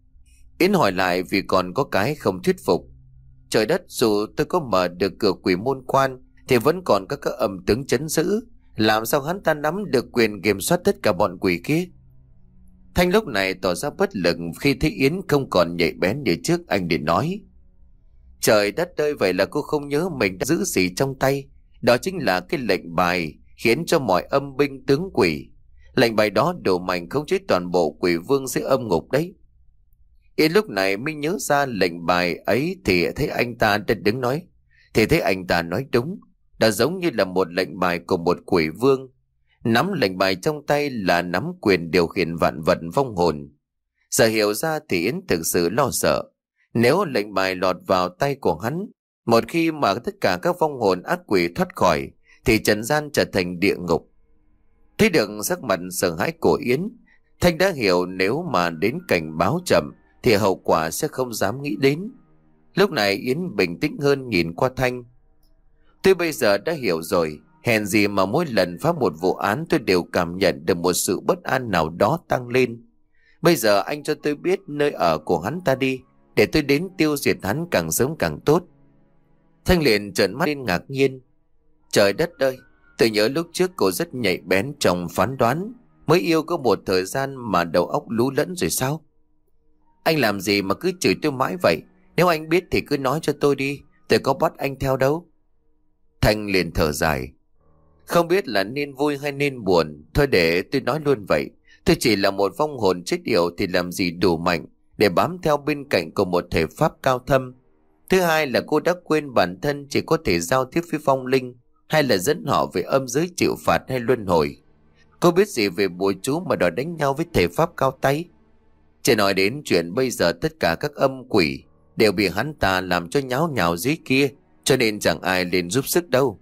Speaker 1: Yến hỏi lại vì còn có cái không thuyết phục. Trời đất, dù tôi có mở được cửa quỷ môn quan thì vẫn còn các các âm tướng chấn giữ. Làm sao hắn ta nắm được quyền kiểm soát tất cả bọn quỷ kia? Thanh lúc này tỏ ra bất lực khi thấy Yến không còn nhạy bén như trước. Anh liền nói: trời đất ơi, vậy là cô không nhớ mình đã giữ gì trong tay. Đó chính là cái lệnh bài khiến cho mọi âm binh tướng quỷ. Lệnh bài đó đủ mạnh khống chế toàn bộ quỷ vương dưới âm ngục đấy. Yến lúc này mới nhớ ra lệnh bài ấy thì thấy anh ta đã đứng nói. Thì thấy anh ta nói đúng. Đã giống như là một lệnh bài của một quỷ vương. Nắm lệnh bài trong tay là nắm quyền điều khiển vạn vật vong hồn. Giờ hiểu ra thì Yến thực sự lo sợ. Nếu lệnh bài lọt vào tay của hắn, một khi mà tất cả các vong hồn ác quỷ thoát khỏi, thì trần gian trở thành địa ngục. Thấy được sắc mặt sợ hãi của Yến, Thanh đã hiểu nếu mà đến cảnh báo chậm thì hậu quả sẽ không dám nghĩ đến. Lúc này Yến bình tĩnh hơn nhìn qua Thanh. Tôi bây giờ đã hiểu rồi. Hèn gì mà mỗi lần phá một vụ án tôi đều cảm nhận được một sự bất an nào đó tăng lên. Bây giờ anh cho tôi biết nơi ở của hắn ta đi, để tôi đến tiêu diệt hắn càng sớm càng tốt. Thanh liền trợn mắt lên ngạc nhiên. Trời đất ơi, tôi nhớ lúc trước cô rất nhạy bén trong phán đoán. Mới yêu có một thời gian mà đầu óc lú lẫn rồi sao? Anh làm gì mà cứ chửi tôi mãi vậy? Nếu anh biết thì cứ nói cho tôi đi, tôi có bắt anh theo đâu. Thanh liền thở dài. Không biết là nên vui hay nên buồn. Thôi để tôi nói luôn vậy. Tôi chỉ là một vong hồn chết yểu thì làm gì đủ mạnh để bám theo bên cạnh của một thể pháp cao thâm. Thứ hai là cô đã quên bản thân chỉ có thể giao tiếp với vong linh, hay là dẫn họ về âm giới chịu phạt hay luân hồi. Cô biết gì về bùa chú mà đòi đánh nhau với thể pháp cao tay? Chỉ nói đến chuyện bây giờ tất cả các âm quỷ đều bị hắn ta làm cho nháo nhào dưới kia, cho nên chẳng ai lên giúp sức đâu.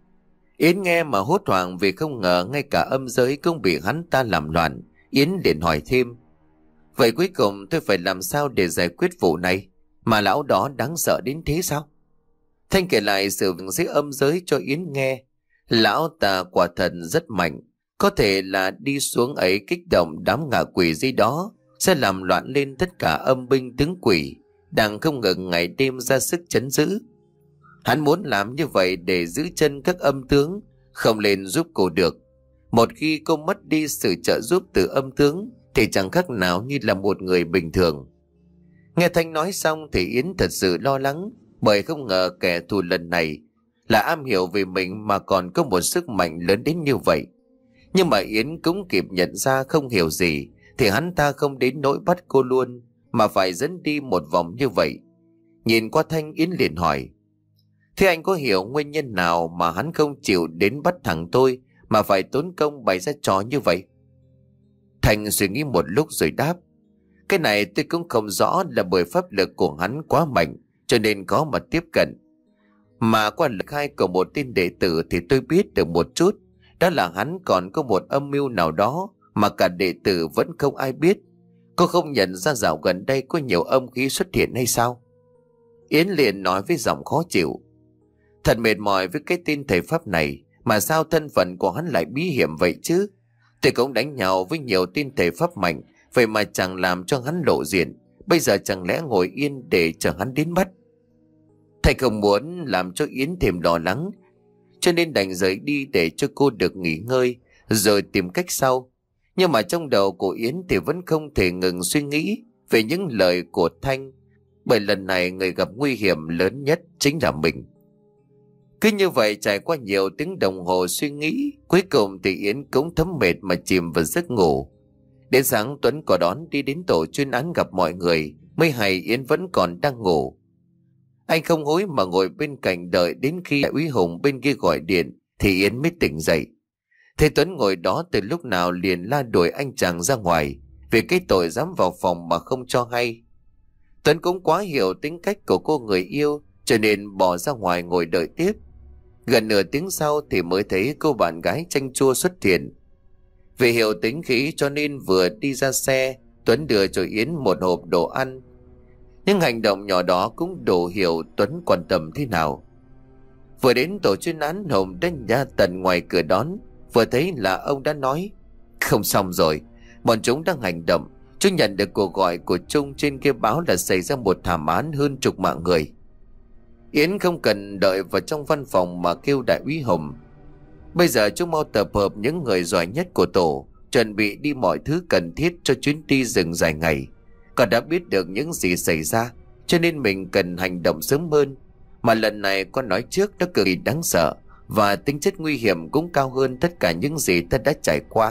Speaker 1: Yến nghe mà hốt hoảng vì không ngờ ngay cả âm giới cũng bị hắn ta làm loạn. Yến liền hỏi thêm: vậy cuối cùng tôi phải làm sao để giải quyết vụ này, mà lão đó đáng sợ đến thế sao? Thanh kể lại sự việc dưới âm giới cho Yến nghe. Lão ta quả thật rất mạnh, có thể là đi xuống ấy kích động đám ngạ quỷ dưới đó, sẽ làm loạn lên tất cả âm binh tướng quỷ đang không ngừng ngày đêm ra sức trấn giữ. Hắn muốn làm như vậy để giữ chân các âm tướng không lên giúp cô được. Một khi cô mất đi sự trợ giúp từ âm tướng thì chẳng khác nào như là một người bình thường. Nghe Thanh nói xong thì Yến thật sự lo lắng, bởi không ngờ kẻ thù lần này là am hiểu về mình mà còn có một sức mạnh lớn đến như vậy. Nhưng mà Yến cũng kịp nhận ra không hiểu gì thì hắn ta không đến nỗi bắt cô luôn, mà phải dẫn đi một vòng như vậy. Nhìn qua Thanh, Yến liền hỏi: thế anh có hiểu nguyên nhân nào mà hắn không chịu đến bắt thằng tôi mà phải tốn công bày ra trò như vậy? Thành suy nghĩ một lúc rồi đáp: Cái này tôi cũng không rõ, là bởi pháp lực của hắn quá mạnh cho nên có mà tiếp cận. Mà qua lời khai của một tên đệ tử thì tôi biết được một chút, đó là hắn còn có một âm mưu nào đó mà cả đệ tử vẫn không ai biết. Cô không nhận ra dạo gần đây có nhiều âm khí xuất hiện hay sao? Yến liền nói với giọng khó chịu: Thật mệt mỏi với cái tên thầy pháp này, mà sao thân phận của hắn lại bí hiểm vậy chứ? Tôi cũng đánh nhau với nhiều tên thầy pháp mạnh, vậy mà chẳng làm cho hắn lộ diện. Bây giờ chẳng lẽ ngồi yên để chờ hắn đến bắt? Thầy không muốn làm cho Yến thêm lo lắng, cho nên đành rời đi để cho cô được nghỉ ngơi, rồi tìm cách sau. Nhưng mà trong đầu của Yến thì vẫn không thể ngừng suy nghĩ về những lời của Thanh, bởi lần này người gặp nguy hiểm lớn nhất chính là mình. Cứ như vậy trải qua nhiều tiếng đồng hồ suy nghĩ, cuối cùng thì Yến cũng thấm mệt mà chìm vào giấc ngủ. Đến sáng Tuấn có đón đi đến tổ chuyên án gặp mọi người, mới hay Yến vẫn còn đang ngủ. Anh không hối mà ngồi bên cạnh đợi đến khi đại úy Hùng bên kia gọi điện thì Yến mới tỉnh dậy. Thấy Tuấn ngồi đó từ lúc nào liền la đuổi anh chàng ra ngoài vì cái tội dám vào phòng mà không cho hay. Tuấn cũng quá hiểu tính cách của cô người yêu cho nên bỏ ra ngoài ngồi đợi tiếp. Gần nửa tiếng sau thì mới thấy cô bạn gái chanh chua xuất hiện. Vì hiểu tính khí cho nên vừa đi ra xe, Tuấn đưa cho Yến một hộp đồ ăn. Nhưng hành động nhỏ đó cũng đủ hiểu Tuấn quan tâm thế nào. Vừa đến tổ chuyên án, Hùng đến nhà tận ngoài cửa đón. Vừa thấy là ông đã nói: Không xong rồi, bọn chúng đang hành động. Chúng nhận được cuộc gọi của Trung trên kia báo là xảy ra một thảm án hơn chục mạng người. Yến không cần đợi vào trong văn phòng mà kêu đại úy Hùng: Bây giờ chúng mau tập hợp những người giỏi nhất của tổ, chuẩn bị đi mọi thứ cần thiết cho chuyến đi rừng dài ngày. Còn đã biết được những gì xảy ra, cho nên mình cần hành động sớm hơn. Mà lần này con nói trước nó cực kỳ đáng sợ, và tính chất nguy hiểm cũng cao hơn tất cả những gì ta đã trải qua.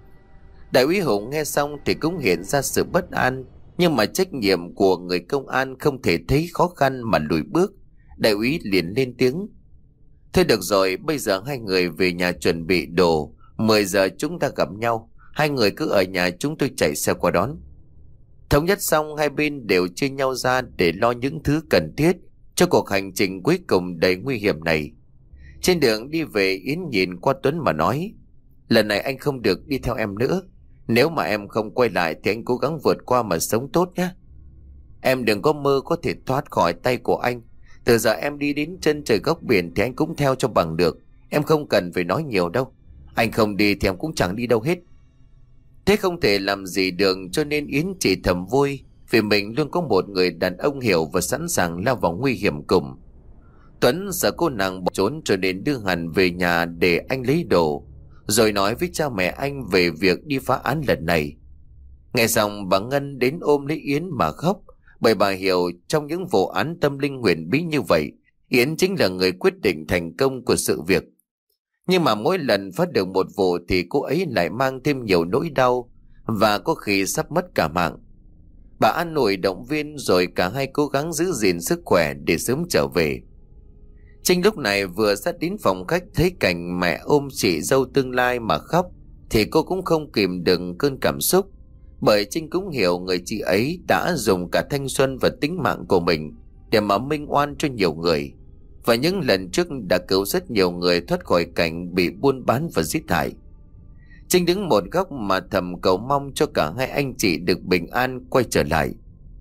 Speaker 1: Đại úy Hùng nghe xong thì cũng hiện ra sự bất an, nhưng mà trách nhiệm của người công an không thể thấy khó khăn mà lùi bước. Đại úy liền lên tiếng: Thôi được rồi, bây giờ hai người về nhà chuẩn bị đồ, mười giờ chúng ta gặp nhau. Hai người cứ ở nhà, chúng tôi chạy xe qua đón. Thống nhất xong, hai bên đều chia nhau ra để lo những thứ cần thiết cho cuộc hành trình cuối cùng đầy nguy hiểm này. Trên đường đi về, Yến nhìn qua Tuấn mà nói: Lần này anh không được đi theo em nữa. Nếu mà em không quay lại thì anh cố gắng vượt qua mà sống tốt nhé. Em đừng có mơ có thể thoát khỏi tay của anh. Từ giờ em đi đến chân trời góc biển thì anh cũng theo cho bằng được. Em không cần phải nói nhiều đâu. Anh không đi thì em cũng chẳng đi đâu hết. Thế không thể làm gì được, cho nên Yến chỉ thầm vui vì mình luôn có một người đàn ông hiểu và sẵn sàng lao vào nguy hiểm cùng. Tuấn sợ cô nàng bỏ trốn cho nên đưa Hàn về nhà để anh lấy đồ, rồi nói với cha mẹ anh về việc đi phá án lần này. Nghe xong bà Ngân đến ôm lấy Yến mà khóc, bởi bà hiểu trong những vụ án tâm linh huyền bí như vậy, Yến chính là người quyết định thành công của sự việc. Nhưng mà mỗi lần phát được một vụ thì cô ấy lại mang thêm nhiều nỗi đau, và có khi sắp mất cả mạng. Bà an ủi động viên rồi cả hai cố gắng giữ gìn sức khỏe để sớm trở về. Trinh lúc này vừa ra đến phòng khách thấy cảnh mẹ ôm chị dâu tương lai mà khóc thì cô cũng không kìm được cơn cảm xúc, bởi Trinh cũng hiểu người chị ấy đã dùng cả thanh xuân và tính mạng của mình để mà minh oan cho nhiều người, và những lần trước đã cứu rất nhiều người thoát khỏi cảnh bị buôn bán và giết hại. Trinh đứng một góc mà thầm cầu mong cho cả hai anh chị được bình an quay trở lại.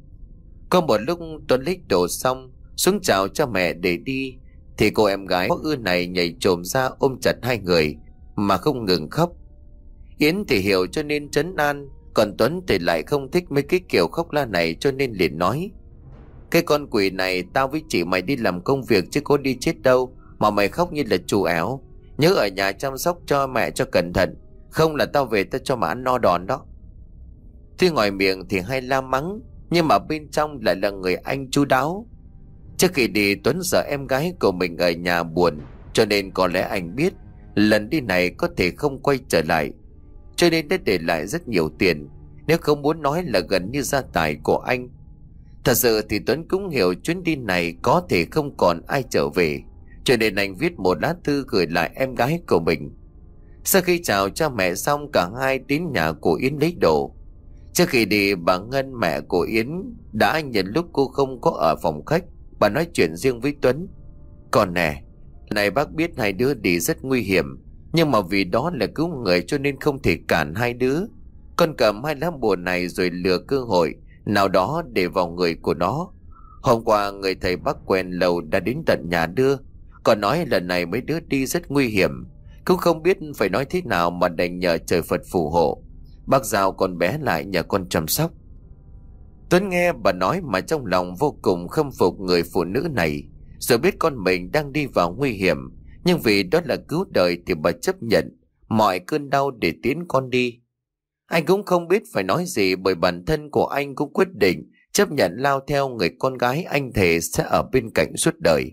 Speaker 1: Có một lúc Tuấn lích đồ xong xuống chào cho mẹ để đi thì cô em gái có ưa này nhảy chồm ra ôm chặt hai người mà không ngừng khóc. Yến thì hiểu cho nên trấn an, còn Tuấn thì lại không thích mấy cái kiểu khóc la này cho nên liền nói: Cái con quỷ này, tao với chị mày đi làm công việc chứ có đi chết đâu mà mày khóc như là chú éo. Nhớ ở nhà chăm sóc cho mẹ cho cẩn thận, không là tao về tao cho mà ăn no đòn đó. Tuy ngoài miệng thì hay la mắng, nhưng mà bên trong lại là người anh chu đáo. Trước khi đi, Tuấn sợ em gái của mình ở nhà buồn, cho nên có lẽ anh biết lần đi này có thể không quay trở lại, cho nên đã để lại rất nhiều tiền, nếu không muốn nói là gần như gia tài của anh. Thật sự thì Tuấn cũng hiểu chuyến đi này có thể không còn ai trở về, cho nên anh viết một lá thư gửi lại em gái của mình. Sau khi chào cha mẹ xong, cả hai đến nhà của Yến lấy đồ. Trước khi đi, bà Ngân, mẹ của Yến, đã nhận lúc cô không có ở phòng khách, bà nói chuyện riêng với Tuấn. Còn nè, này bác biết hai đứa đi rất nguy hiểm, nhưng mà vì đó là cứu người cho nên không thể cản hai đứa. Con cầm hai lá bùa này rồi lừa cơ hội nào đó để vào người của nó. Hôm qua người thầy bác quen lâu đã đến tận nhà đưa, còn nói lần này mấy đứa đi rất nguy hiểm. Cũng không biết phải nói thế nào mà đành nhờ trời Phật phù hộ. Bác giao con bé lại nhờ con chăm sóc. Tuấn nghe bà nói mà trong lòng vô cùng khâm phục người phụ nữ này. Rồi biết con mình đang đi vào nguy hiểm, nhưng vì đó là cứu đời thì bà chấp nhận mọi cơn đau để tiến con đi. Anh cũng không biết phải nói gì, bởi bản thân của anh cũng quyết định chấp nhận lao theo người con gái anh thề sẽ ở bên cạnh suốt đời.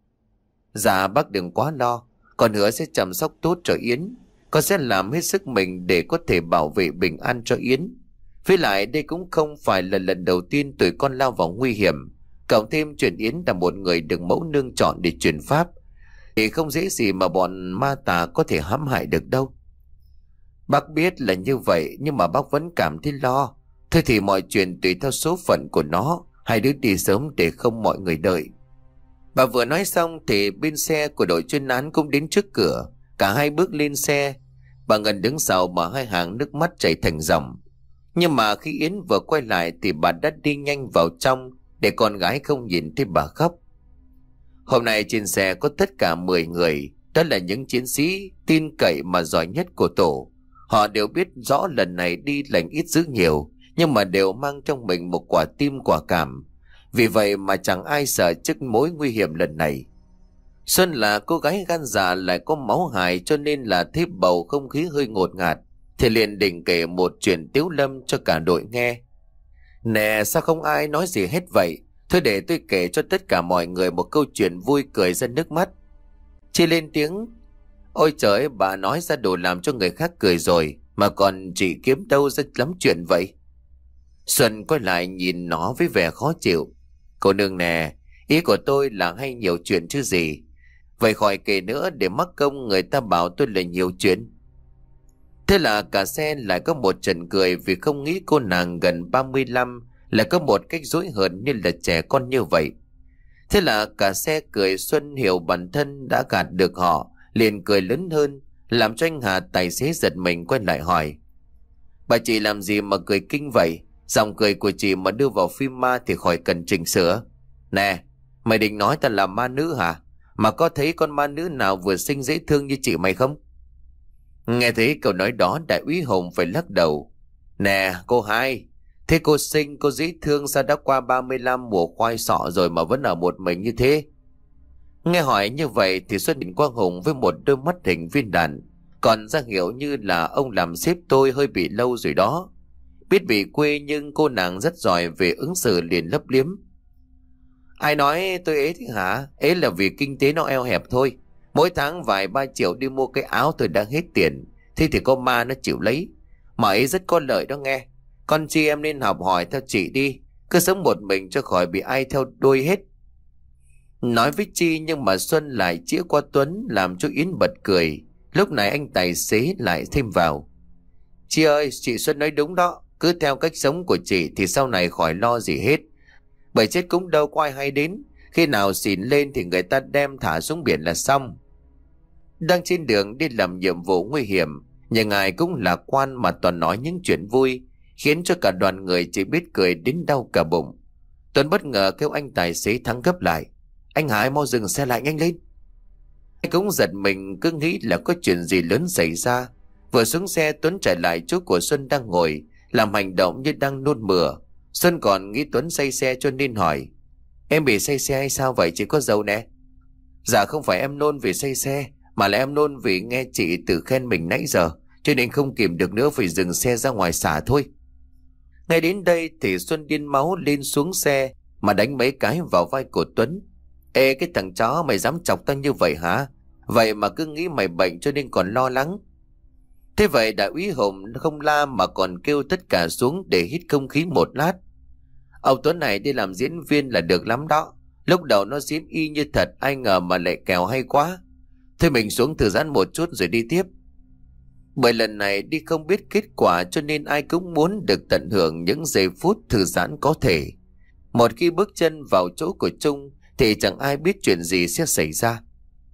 Speaker 1: Dạ bác đừng quá lo, con hứa sẽ chăm sóc tốt cho Yến. Con sẽ làm hết sức mình để có thể bảo vệ bình an cho Yến. Với lại đây cũng không phải là lần đầu tiên tụi con lao vào nguy hiểm. Cộng thêm chuyện Yến là một người được mẫu nương chọn để truyền pháp, thì không dễ gì mà bọn ma tà có thể hãm hại được đâu. Bác biết là như vậy, nhưng mà bác vẫn cảm thấy lo. Thôi thì mọi chuyện tùy theo số phận của nó. Hai đứa đi sớm để không mọi người đợi. Bà vừa nói xong thì bên xe của đội chuyên án cũng đến trước cửa. Cả hai bước lên xe. Bà Ngân đứng sau mà hai hàng nước mắt chảy thành dòng. Nhưng mà khi Yến vừa quay lại thì bà đã đi nhanh vào trong để con gái không nhìn thấy bà khóc. Hôm nay trên xe có tất cả mười người. Đó là những chiến sĩ tin cậy mà giỏi nhất của tổ. Họ đều biết rõ lần này đi lành ít dữ nhiều, nhưng mà đều mang trong mình một quả tim quả cảm. Vì vậy mà chẳng ai sợ trước mối nguy hiểm lần này. Xuân là cô gái gan dạ lại có máu hài, cho nên là thấy bầu không khí hơi ngột ngạt thì liền định kể một chuyện tiếu lâm cho cả đội nghe. Nè, sao không ai nói gì hết vậy? Thôi để tôi kể cho tất cả mọi người một câu chuyện vui cười ra nước mắt. Chị lên tiếng. Ôi trời, bà nói ra đồ làm cho người khác cười rồi, mà còn chị kiếm đâu ra lắm chuyện vậy? Xuân quay lại nhìn nó với vẻ khó chịu. Cô nương nè, ý của tôi là hay nhiều chuyện chứ gì. Vậy khỏi kể nữa để mắc công người ta bảo tôi là nhiều chuyện. Thế là cả xe lại có một trận cười, vì không nghĩ cô nàng gần ba mươi lăm lại có một cách dối hờn như là trẻ con như vậy. Thế là cả xe cười. Xuân hiểu bản thân đã gạt được họ, liền cười lớn hơn, làm cho anh Hà tài xế giật mình quay lại hỏi. Bà chị làm gì mà cười kinh vậy? Giọng cười của chị mà đưa vào phim ma thì khỏi cần chỉnh sửa. Nè, mày định nói ta là ma nữ hả? Mà có thấy con ma nữ nào vừa xinh dễ thương như chị mày không? Nghe thấy câu nói đó, đại úy Hùng phải lắc đầu. Nè cô hai, thế cô xinh cô dễ thương sao đã qua ba mươi lăm mùa khoai sọ rồi mà vẫn ở một mình như thế? Nghe hỏi như vậy thì Xuân nhìn qua Hùng với một đôi mắt hình viên đạn, còn ra hiệu như là ông làm sếp tôi hơi bị lâu rồi đó. Biết bị quê nhưng cô nàng rất giỏi về ứng xử, liền lấp liếm. Ai nói tôi ế thế hả? Ế là vì kinh tế nó eo hẹp thôi. Mỗi tháng vài ba triệu đi mua cái áo tôi đã hết tiền. Thế thì có ma nó chịu lấy. Mà ấy rất có lợi đó nghe. Con chị em nên học hỏi theo chị đi. Cứ sống một mình cho khỏi bị ai theo đuôi hết. Nói với Chi nhưng mà Xuân lại chĩa qua Tuấn, làm cho Yến bật cười. Lúc này anh tài xế lại thêm vào. Chi ơi, chị Xuân nói đúng đó. Cứ theo cách sống của chị thì sau này khỏi lo gì hết. Bởi chết cũng đâu có ai hay đến. Khi nào xỉn lên thì người ta đem thả xuống biển là xong. Đang trên đường đi làm nhiệm vụ nguy hiểm, nhưng ai cũng lạc quan mà toàn nói những chuyện vui, khiến cho cả đoàn người chỉ biết cười đến đau cả bụng. Tuấn bất ngờ kêu anh tài xế thắng gấp lại. Anh Hải mau dừng xe lại nhanh lên. Anh cũng giật mình, cứ nghĩ là có chuyện gì lớn xảy ra. Vừa xuống xe, Tuấn chạy lại chỗ của Xuân đang ngồi, làm hành động như đang nôn mửa. Xuân còn nghĩ Tuấn say xe cho nên hỏi. Em bị say xe hay sao vậy chị có dâu nè? Dạ không phải em nôn vì say xe, mà là em nôn vì nghe chị tự khen mình nãy giờ, cho nên không kìm được nữa phải dừng xe ra ngoài xả thôi. Ngay đến đây thì Xuân điên máu lên xuống xe mà đánh mấy cái vào vai của Tuấn. Ê cái thằng chó, mày dám chọc tao như vậy hả? Vậy mà cứ nghĩ mày bệnh cho nên còn lo lắng. Thế vậy đại úy Hùng không la mà còn kêu tất cả xuống để hít không khí một lát. Ông Tuấn này đi làm diễn viên là được lắm đó. Lúc đầu nó diễn y như thật, ai ngờ mà lại kèo hay quá. Thôi mình xuống thư giãn một chút rồi đi tiếp. Bởi lần này đi không biết kết quả, cho nên ai cũng muốn được tận hưởng những giây phút thư giãn có thể. Một khi bước chân vào chỗ của Trung thì chẳng ai biết chuyện gì sẽ xảy ra.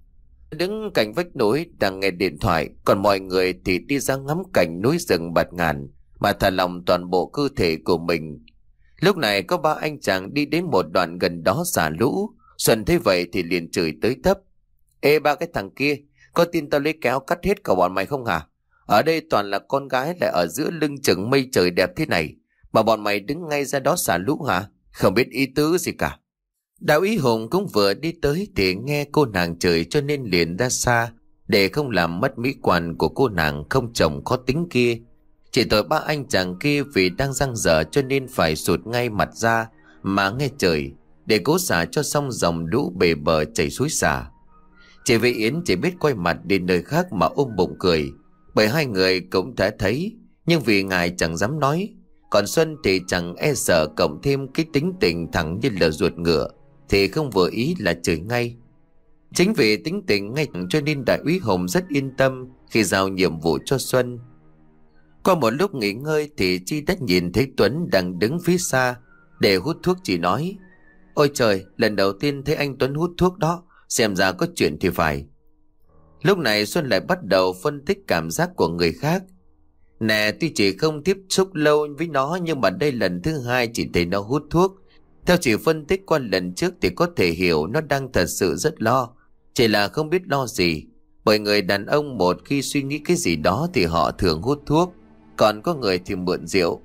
Speaker 1: Đứng cạnh vách núi đang nghe điện thoại, còn mọi người thì đi ra ngắm cảnh núi rừng bạt ngàn mà thả lỏng toàn bộ cơ thể của mình. Lúc này có ba anh chàng đi đến một đoạn gần đó xả lũ. Xuân thấy vậy thì liền chửi tới tấp: Ê ba cái thằng kia, có tin tao lấy kéo cắt hết cả bọn mày không hả? Ở đây toàn là con gái lại ở giữa lưng chừng mây trời đẹp thế này, mà bọn mày đứng ngay ra đó xả lũ hả? Không biết ý tứ gì cả. Đạo Ý Hùng cũng vừa đi tới thì nghe cô nàng chửi, cho nên liền ra xa để không làm mất mỹ quan của cô nàng không chồng khó tính kia. Chỉ tội ba anh chàng kia vì đang giang dở cho nên phải sụt ngay mặt ra mà nghe trời, để cố xả cho xong dòng lũ bề bờ chảy suối xả. Chị Vị Yến chỉ biết quay mặt đi nơi khác mà ôm bụng cười, bởi hai người cũng đã thấy, nhưng vì ngài chẳng dám nói. Còn Xuân thì chẳng e sợ, cộng thêm cái tính tình thẳng như là ruột ngựa thì không vừa ý là chửi ngay. Chính vì tính tình ngay cho nên Đại úy Hùng rất yên tâm khi giao nhiệm vụ cho Xuân. Qua một lúc nghỉ ngơi thì Chi đã nhìn thấy Tuấn đang đứng phía xa để hút thuốc. Chị nói: Ôi trời, lần đầu tiên thấy anh Tuấn hút thuốc đó, xem ra có chuyện thì phải. Lúc này Xuân lại bắt đầu phân tích cảm giác của người khác. Nè, tuy chị không tiếp xúc lâu với nó, nhưng mà đây lần thứ hai chị thấy nó hút thuốc. Theo chị phân tích qua lần trước thì có thể hiểu nó đang thật sự rất lo, chỉ là không biết lo gì. Bởi người đàn ông một khi suy nghĩ cái gì đó thì họ thường hút thuốc, còn có người thì mượn rượu.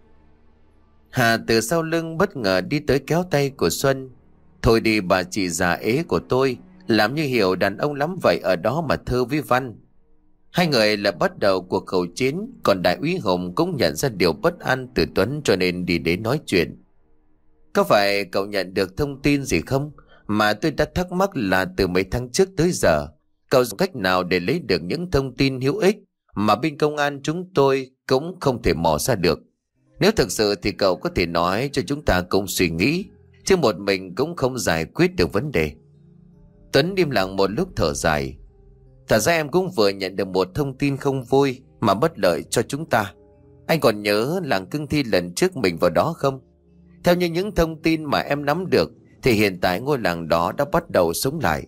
Speaker 1: Hà từ sau lưng bất ngờ đi tới kéo tay của Xuân: Thôi đi bà chị già ế của tôi, làm như hiểu đàn ông lắm vậy, ở đó mà thơ với văn. Hai người lại bắt đầu cuộc khẩu chiến, còn Đại úy Hùng cũng nhận ra điều bất an từ Tuấn cho nên đi đến nói chuyện. Có phải cậu nhận được thông tin gì không? Mà tôi đã thắc mắc là từ mấy tháng trước tới giờ, cậu dùng cách nào để lấy được những thông tin hữu ích mà bên công an chúng tôi cũng không thể mò ra được. Nếu thực sự thì cậu có thể nói cho chúng ta cùng suy nghĩ, chứ một mình cũng không giải quyết được vấn đề. Tuấn im lặng một lúc thở dài: Thật ra em cũng vừa nhận được một thông tin không vui mà bất lợi cho chúng ta. Anh còn nhớ làng Cưng Thi lần trước mình vào đó không? Theo như những thông tin mà em nắm được thì hiện tại ngôi làng đó đã bắt đầu sống lại.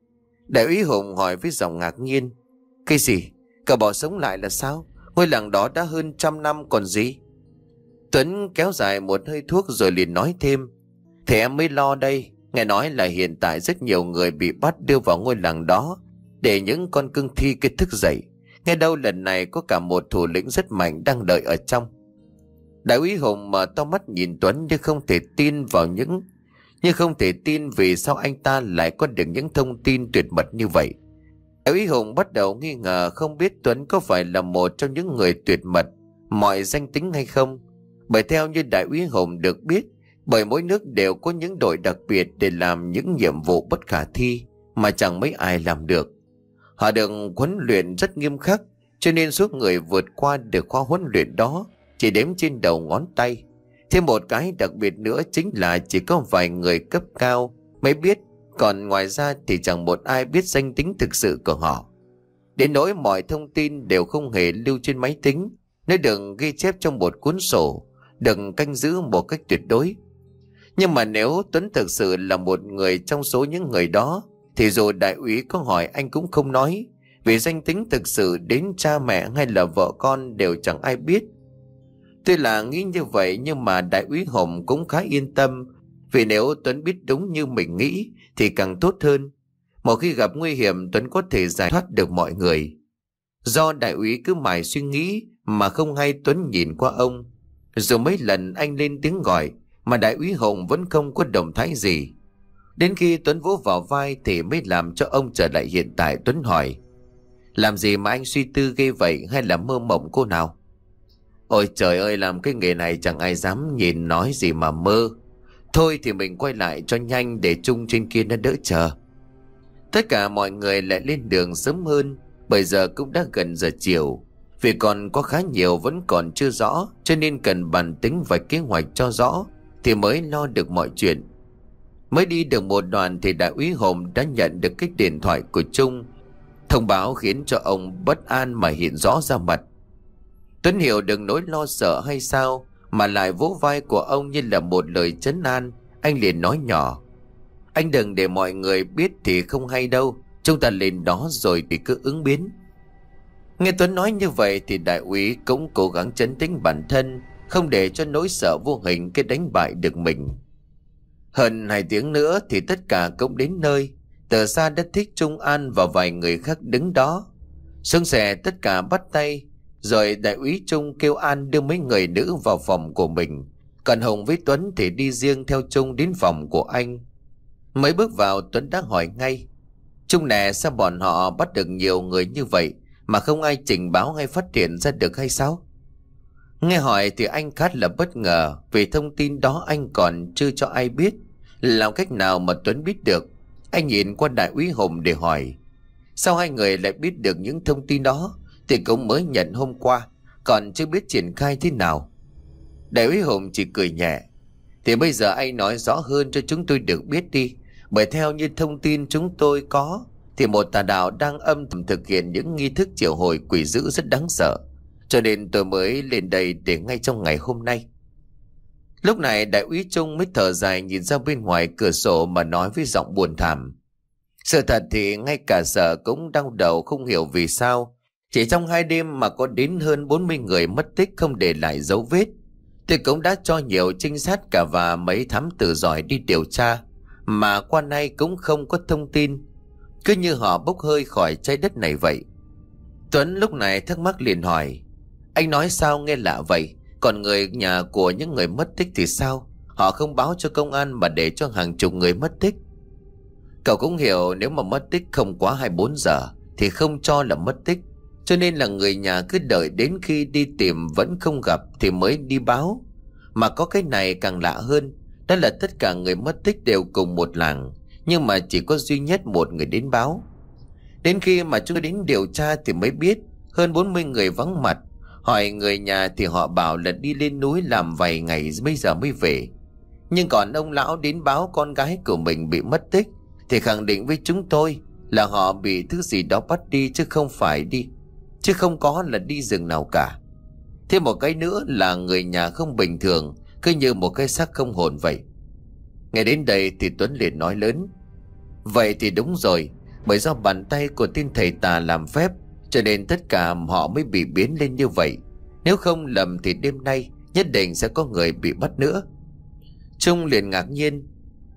Speaker 1: Đại úy Hùng hỏi với giọng ngạc nhiên: Cái gì? Cậu bảo sống lại là sao? Ngôi làng đó đã hơn trăm năm còn gì? Tuấn kéo dài một hơi thuốc rồi liền nói thêm: Thì em mới lo đây. Nghe nói là hiện tại rất nhiều người bị bắt đưa vào ngôi làng đó để những con cưng thi kết thức dậy. Nghe đâu lần này có cả một thủ lĩnh rất mạnh đang đợi ở trong. Đại úy Hùng mở to mắt nhìn Tuấn nhưng không thể tin vào những nhưng không thể tin vì sao anh ta lại có được những thông tin tuyệt mật như vậy. Đại úy Hùng bắt đầu nghi ngờ không biết Tuấn có phải là một trong những người tuyệt mật mọi danh tính hay không. Bởi theo như Đại úy Hùng được biết, bởi mỗi nước đều có những đội đặc biệt để làm những nhiệm vụ bất khả thi mà chẳng mấy ai làm được. Họ được huấn luyện rất nghiêm khắc, cho nên số người vượt qua được khóa huấn luyện đó chỉ đếm trên đầu ngón tay. Thêm một cái đặc biệt nữa chính là chỉ có vài người cấp cao mới biết, còn ngoài ra thì chẳng một ai biết danh tính thực sự của họ. Đến nỗi mọi thông tin đều không hề lưu trên máy tính, nếu đừng ghi chép trong một cuốn sổ, đừng canh giữ một cách tuyệt đối. Nhưng mà nếu Tuấn thực sự là một người trong số những người đó thì dù đại úy có hỏi anh cũng không nói, vì danh tính thực sự đến cha mẹ hay là vợ con đều chẳng ai biết. Tuy là nghĩ như vậy nhưng mà đại úy Hùng cũng khá yên tâm, vì nếu Tuấn biết đúng như mình nghĩ thì càng tốt hơn. Một khi gặp nguy hiểm Tuấn có thể giải thoát được mọi người. Do đại úy cứ mãi suy nghĩ mà không hay Tuấn nhìn qua ông. Dù mấy lần anh lên tiếng gọi mà đại úy Hùng vẫn không có động thái gì. Đến khi Tuấn vỗ vào vai thì mới làm cho ông trở lại hiện tại. Tuấn hỏi: Làm gì mà anh suy tư ghê vậy, hay là mơ mộng cô nào? Ôi trời ơi, làm cái nghề này chẳng ai dám nhìn nói gì mà mơ. Thôi thì mình quay lại cho nhanh để Trung trên kia nó đỡ chờ. Tất cả mọi người lại lên đường sớm hơn, bởi giờ cũng đã gần giờ chiều. Vì còn có khá nhiều vẫn còn chưa rõ, cho nên cần bàn tính và kế hoạch cho rõ thì mới lo được mọi chuyện. Mới đi được một đoạn thì đại úy Hùng đã nhận được cái điện thoại của Trung. Thông báo khiến cho ông bất an mà hiện rõ ra mặt. Tuấn hiểu được nỗi lo sợ hay sao mà lại vỗ vai của ông như là một lời trấn an. Anh liền nói nhỏ: Anh đừng để mọi người biết thì không hay đâu. Chúng ta lên đó rồi thì cứ ứng biến. Nghe Tuấn nói như vậy thì đại úy cũng cố gắng trấn tĩnh bản thân, không để cho nỗi sợ vô hình cái đánh bại được mình. Hơn hai tiếng nữa thì tất cả cũng đến nơi. Từ xa đã thích Trung An và vài người khác đứng đó. Xuống xe tất cả bắt tay. Rồi đại úy Trung kêu An đưa mấy người nữ vào phòng của mình. Còn Hùng với Tuấn thì đi riêng theo Trung đến phòng của anh. Mới bước vào Tuấn đã hỏi ngay: Trung nè, sao bọn họ bắt được nhiều người như vậy mà không ai trình báo hay phát hiện ra được hay sao? Nghe hỏi thì anh khá là bất ngờ, vì thông tin đó anh còn chưa cho ai biết. Làm cách nào mà Tuấn biết được? Anh nhìn qua đại úy Hùng để hỏi: Sao hai người lại biết được những thông tin đó? Thì cũng mới nhận hôm qua, còn chưa biết triển khai thế nào. Đại úy Hùng chỉ cười nhẹ: Thì bây giờ anh nói rõ hơn cho chúng tôi được biết đi. Bởi theo như thông tin chúng tôi có thì một tà đạo đang âm thầm thực hiện những nghi thức triệu hồi quỷ dữ rất đáng sợ, cho nên tôi mới lên đây để ngay trong ngày hôm nay. Lúc này đại úy Trung mới thở dài nhìn ra bên ngoài cửa sổ mà nói với giọng buồn thảm: Sự thật thì ngay cả Sở cũng đau đầu không hiểu vì sao chỉ trong hai đêm mà có đến hơn bốn mươi người mất tích không để lại dấu vết. Tôi cũng đã cho nhiều trinh sát cả và mấy thám tử giỏi đi điều tra, mà qua nay cũng không có thông tin. Cứ như họ bốc hơi khỏi trái đất này vậy. Tuấn lúc này thắc mắc liền hỏi: Anh nói sao nghe lạ vậy? Còn người nhà của những người mất tích thì sao? Họ không báo cho công an mà để cho hàng chục người mất tích. Cậu cũng hiểu nếu mà mất tích không quá hai mươi bốn giờ thì không cho là mất tích. Cho nên là người nhà cứ đợi đến khi đi tìm vẫn không gặp thì mới đi báo. Mà có cái này càng lạ hơn, đó là tất cả người mất tích đều cùng một làng, nhưng mà chỉ có duy nhất một người đến báo. Đến khi mà chúng tôi đến điều tra thì mới biết hơn bốn mươi người vắng mặt. Hỏi người nhà thì họ bảo là đi lên núi làm vài ngày bây giờ mới về. Nhưng còn ông lão đến báo con gái của mình bị mất tích thì khẳng định với chúng tôi là họ bị thứ gì đó bắt đi, chứ không phải đi Chứ không có là đi rừng nào cả. Thêm một cái nữa là người nhà không bình thường, cứ như một cái xác không hồn vậy. Nghe đến đây thì Tuấn liền nói lớn: Vậy thì đúng rồi, bởi do bàn tay của tên thầy tà làm phép, cho nên tất cả họ mới bị biến lên như vậy. Nếu không lầm thì đêm nay nhất định sẽ có người bị bắt nữa. Trung liền ngạc nhiên: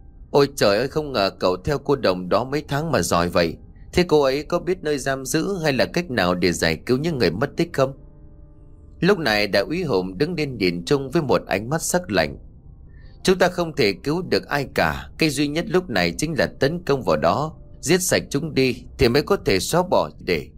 Speaker 1: Ôi trời ơi, không ngờ cậu theo cô đồng đó mấy tháng mà giỏi vậy. Thế cô ấy có biết nơi giam giữ hay là cách nào để giải cứu những người mất tích không? Lúc này đại úy Hùng đứng lên nhìn Trung với một ánh mắt sắc lạnh: Chúng ta không thể cứu được ai cả. Cái duy nhất lúc này chính là tấn công vào đó, giết sạch chúng đi thì mới có thể xóa bỏ để.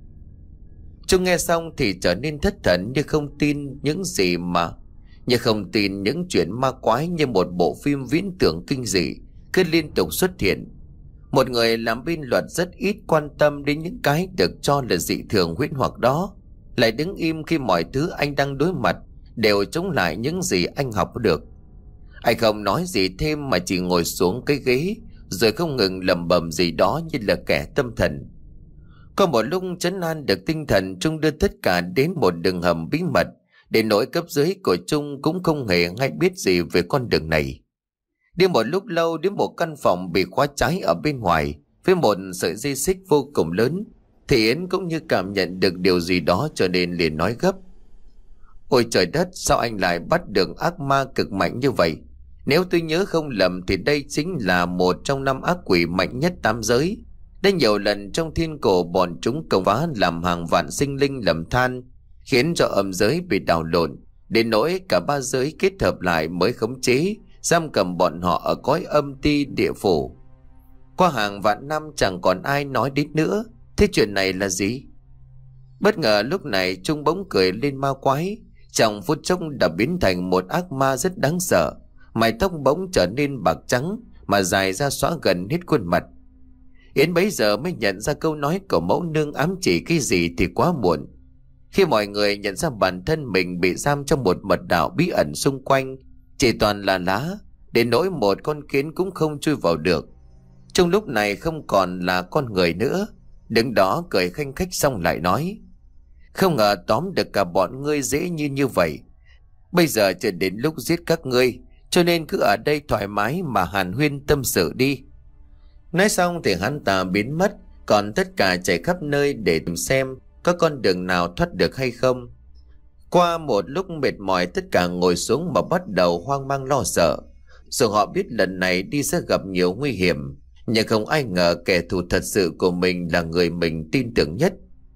Speaker 1: Trung nghe xong thì trở nên thất thần, như không tin những gì mà Như không tin những chuyện ma quái như một bộ phim viễn tưởng kinh dị cứ liên tục xuất hiện. Một người làm bên luật rất ít quan tâm đến những cái được cho là dị thường huyễn hoặc đó, lại đứng im khi mọi thứ anh đang đối mặt đều chống lại những gì anh học được. Anh không nói gì thêm mà chỉ ngồi xuống cái ghế, rồi không ngừng lẩm bẩm gì đó như là kẻ tâm thần. Có một lúc trấn an được tinh thần, Trung đưa tất cả đến một đường hầm bí mật, để nỗi cấp dưới của Trung cũng không hề hay biết gì về con đường này. Đi một lúc lâu đến một căn phòng bị khóa trái ở bên ngoài với một sợi dây xích vô cùng lớn, thì Yến cũng như cảm nhận được điều gì đó cho nên liền nói gấp: Ôi trời đất, sao anh lại bắt được ác ma cực mạnh như vậy? Nếu tôi nhớ không lầm thì đây chính là một trong năm ác quỷ mạnh nhất tam giới. Đã nhiều lần trong thiên cổ bọn chúng công phá làm hàng vạn sinh linh lầm than, khiến cho âm giới bị đảo lộn, đến nỗi cả ba giới kết hợp lại mới khống chế giam cầm bọn họ ở cõi âm ti địa phủ. Qua hàng vạn năm chẳng còn ai nói đến nữa. Thế chuyện này là gì? Bất ngờ lúc này Trung bỗng cười lên ma quái, trong phút chốc đã biến thành một ác ma rất đáng sợ. Mái tóc bỗng trở nên bạc trắng mà dài ra xóa gần hết khuôn mặt. Yến bấy giờ mới nhận ra câu nói của mẫu nương ám chỉ cái gì thì quá muộn. Khi mọi người nhận ra bản thân mình bị giam trong một mật đạo bí ẩn, xung quanh chỉ toàn là lá, đến nỗi một con kiến cũng không chui vào được. Trong lúc này không còn là con người nữa, đứng đó cười khanh khách xong lại nói: Không ngờ tóm được cả bọn ngươi dễ như như vậy. Bây giờ chưa đến lúc giết các ngươi, cho nên cứ ở đây thoải mái mà hàn huyên tâm sự đi. Nói xong thì hắn ta biến mất, còn tất cả chạy khắp nơi để tìm xem có con đường nào thoát được hay không. Qua một lúc mệt mỏi, tất cả ngồi xuống mà bắt đầu hoang mang lo sợ. Dù họ biết lần này đi sẽ gặp nhiều nguy hiểm, nhưng không ai ngờ kẻ thù thật sự của mình là người mình tin tưởng nhất.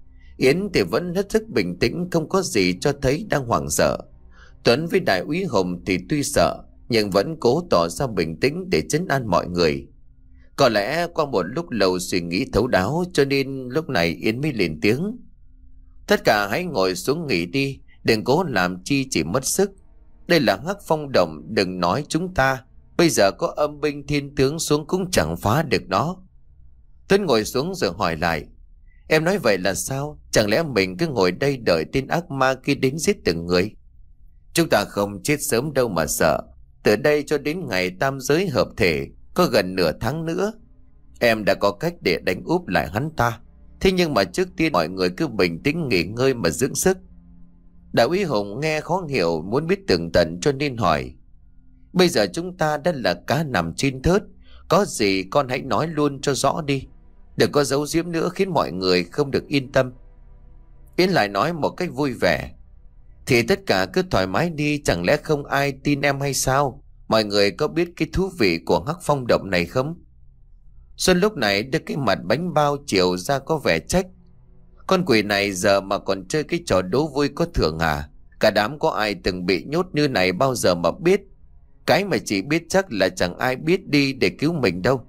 Speaker 1: Yến thì vẫn hết sức bình tĩnh, không có gì cho thấy đang hoảng sợ. Tuấn với đại úy Hùng thì tuy sợ nhưng vẫn cố tỏ ra bình tĩnh để trấn an mọi người. Có lẽ qua một lúc lâu suy nghĩ thấu đáo, cho nên lúc này Yến mới lên tiếng: tất cả hãy ngồi xuống nghỉ đi, đừng cố làm chi chỉ mất sức. Đây là Hắc Phong Động, đừng nói chúng ta, bây giờ có âm binh thiên tướng xuống cũng chẳng phá được nó. Tuấn ngồi xuống rồi hỏi lại: em nói vậy là sao? Chẳng lẽ mình cứ ngồi đây đợi tên ác ma kia đến giết từng người? Chúng ta không chết sớm đâu mà sợ. Từ đây cho đến ngày tam giới hợp thể có gần nửa tháng nữa. Em đã có cách để đánh úp lại hắn ta. Thế nhưng mà trước tiên mọi người cứ bình tĩnh nghỉ ngơi mà dưỡng sức. Đại úy Hùng nghe khó hiểu, muốn biết tường tận cho nên hỏi: bây giờ chúng ta đã là cá nằm trên thớt, có gì con hãy nói luôn cho rõ đi, đừng có giấu giếm nữa khiến mọi người không được yên tâm. Yến lại nói một cách vui vẻ: thì tất cả cứ thoải mái đi, chẳng lẽ không ai tin em hay sao? Mọi người có biết cái thú vị của Hắc Phong Động này không? Xuân lúc này đưa cái mặt bánh bao chiều ra có vẻ trách: con quỷ này giờ mà còn chơi cái trò đố vui có thưởng à? Cả đám có ai từng bị nhốt như này bao giờ mà biết. Cái mà chỉ biết chắc là chẳng ai biết đi để cứu mình đâu.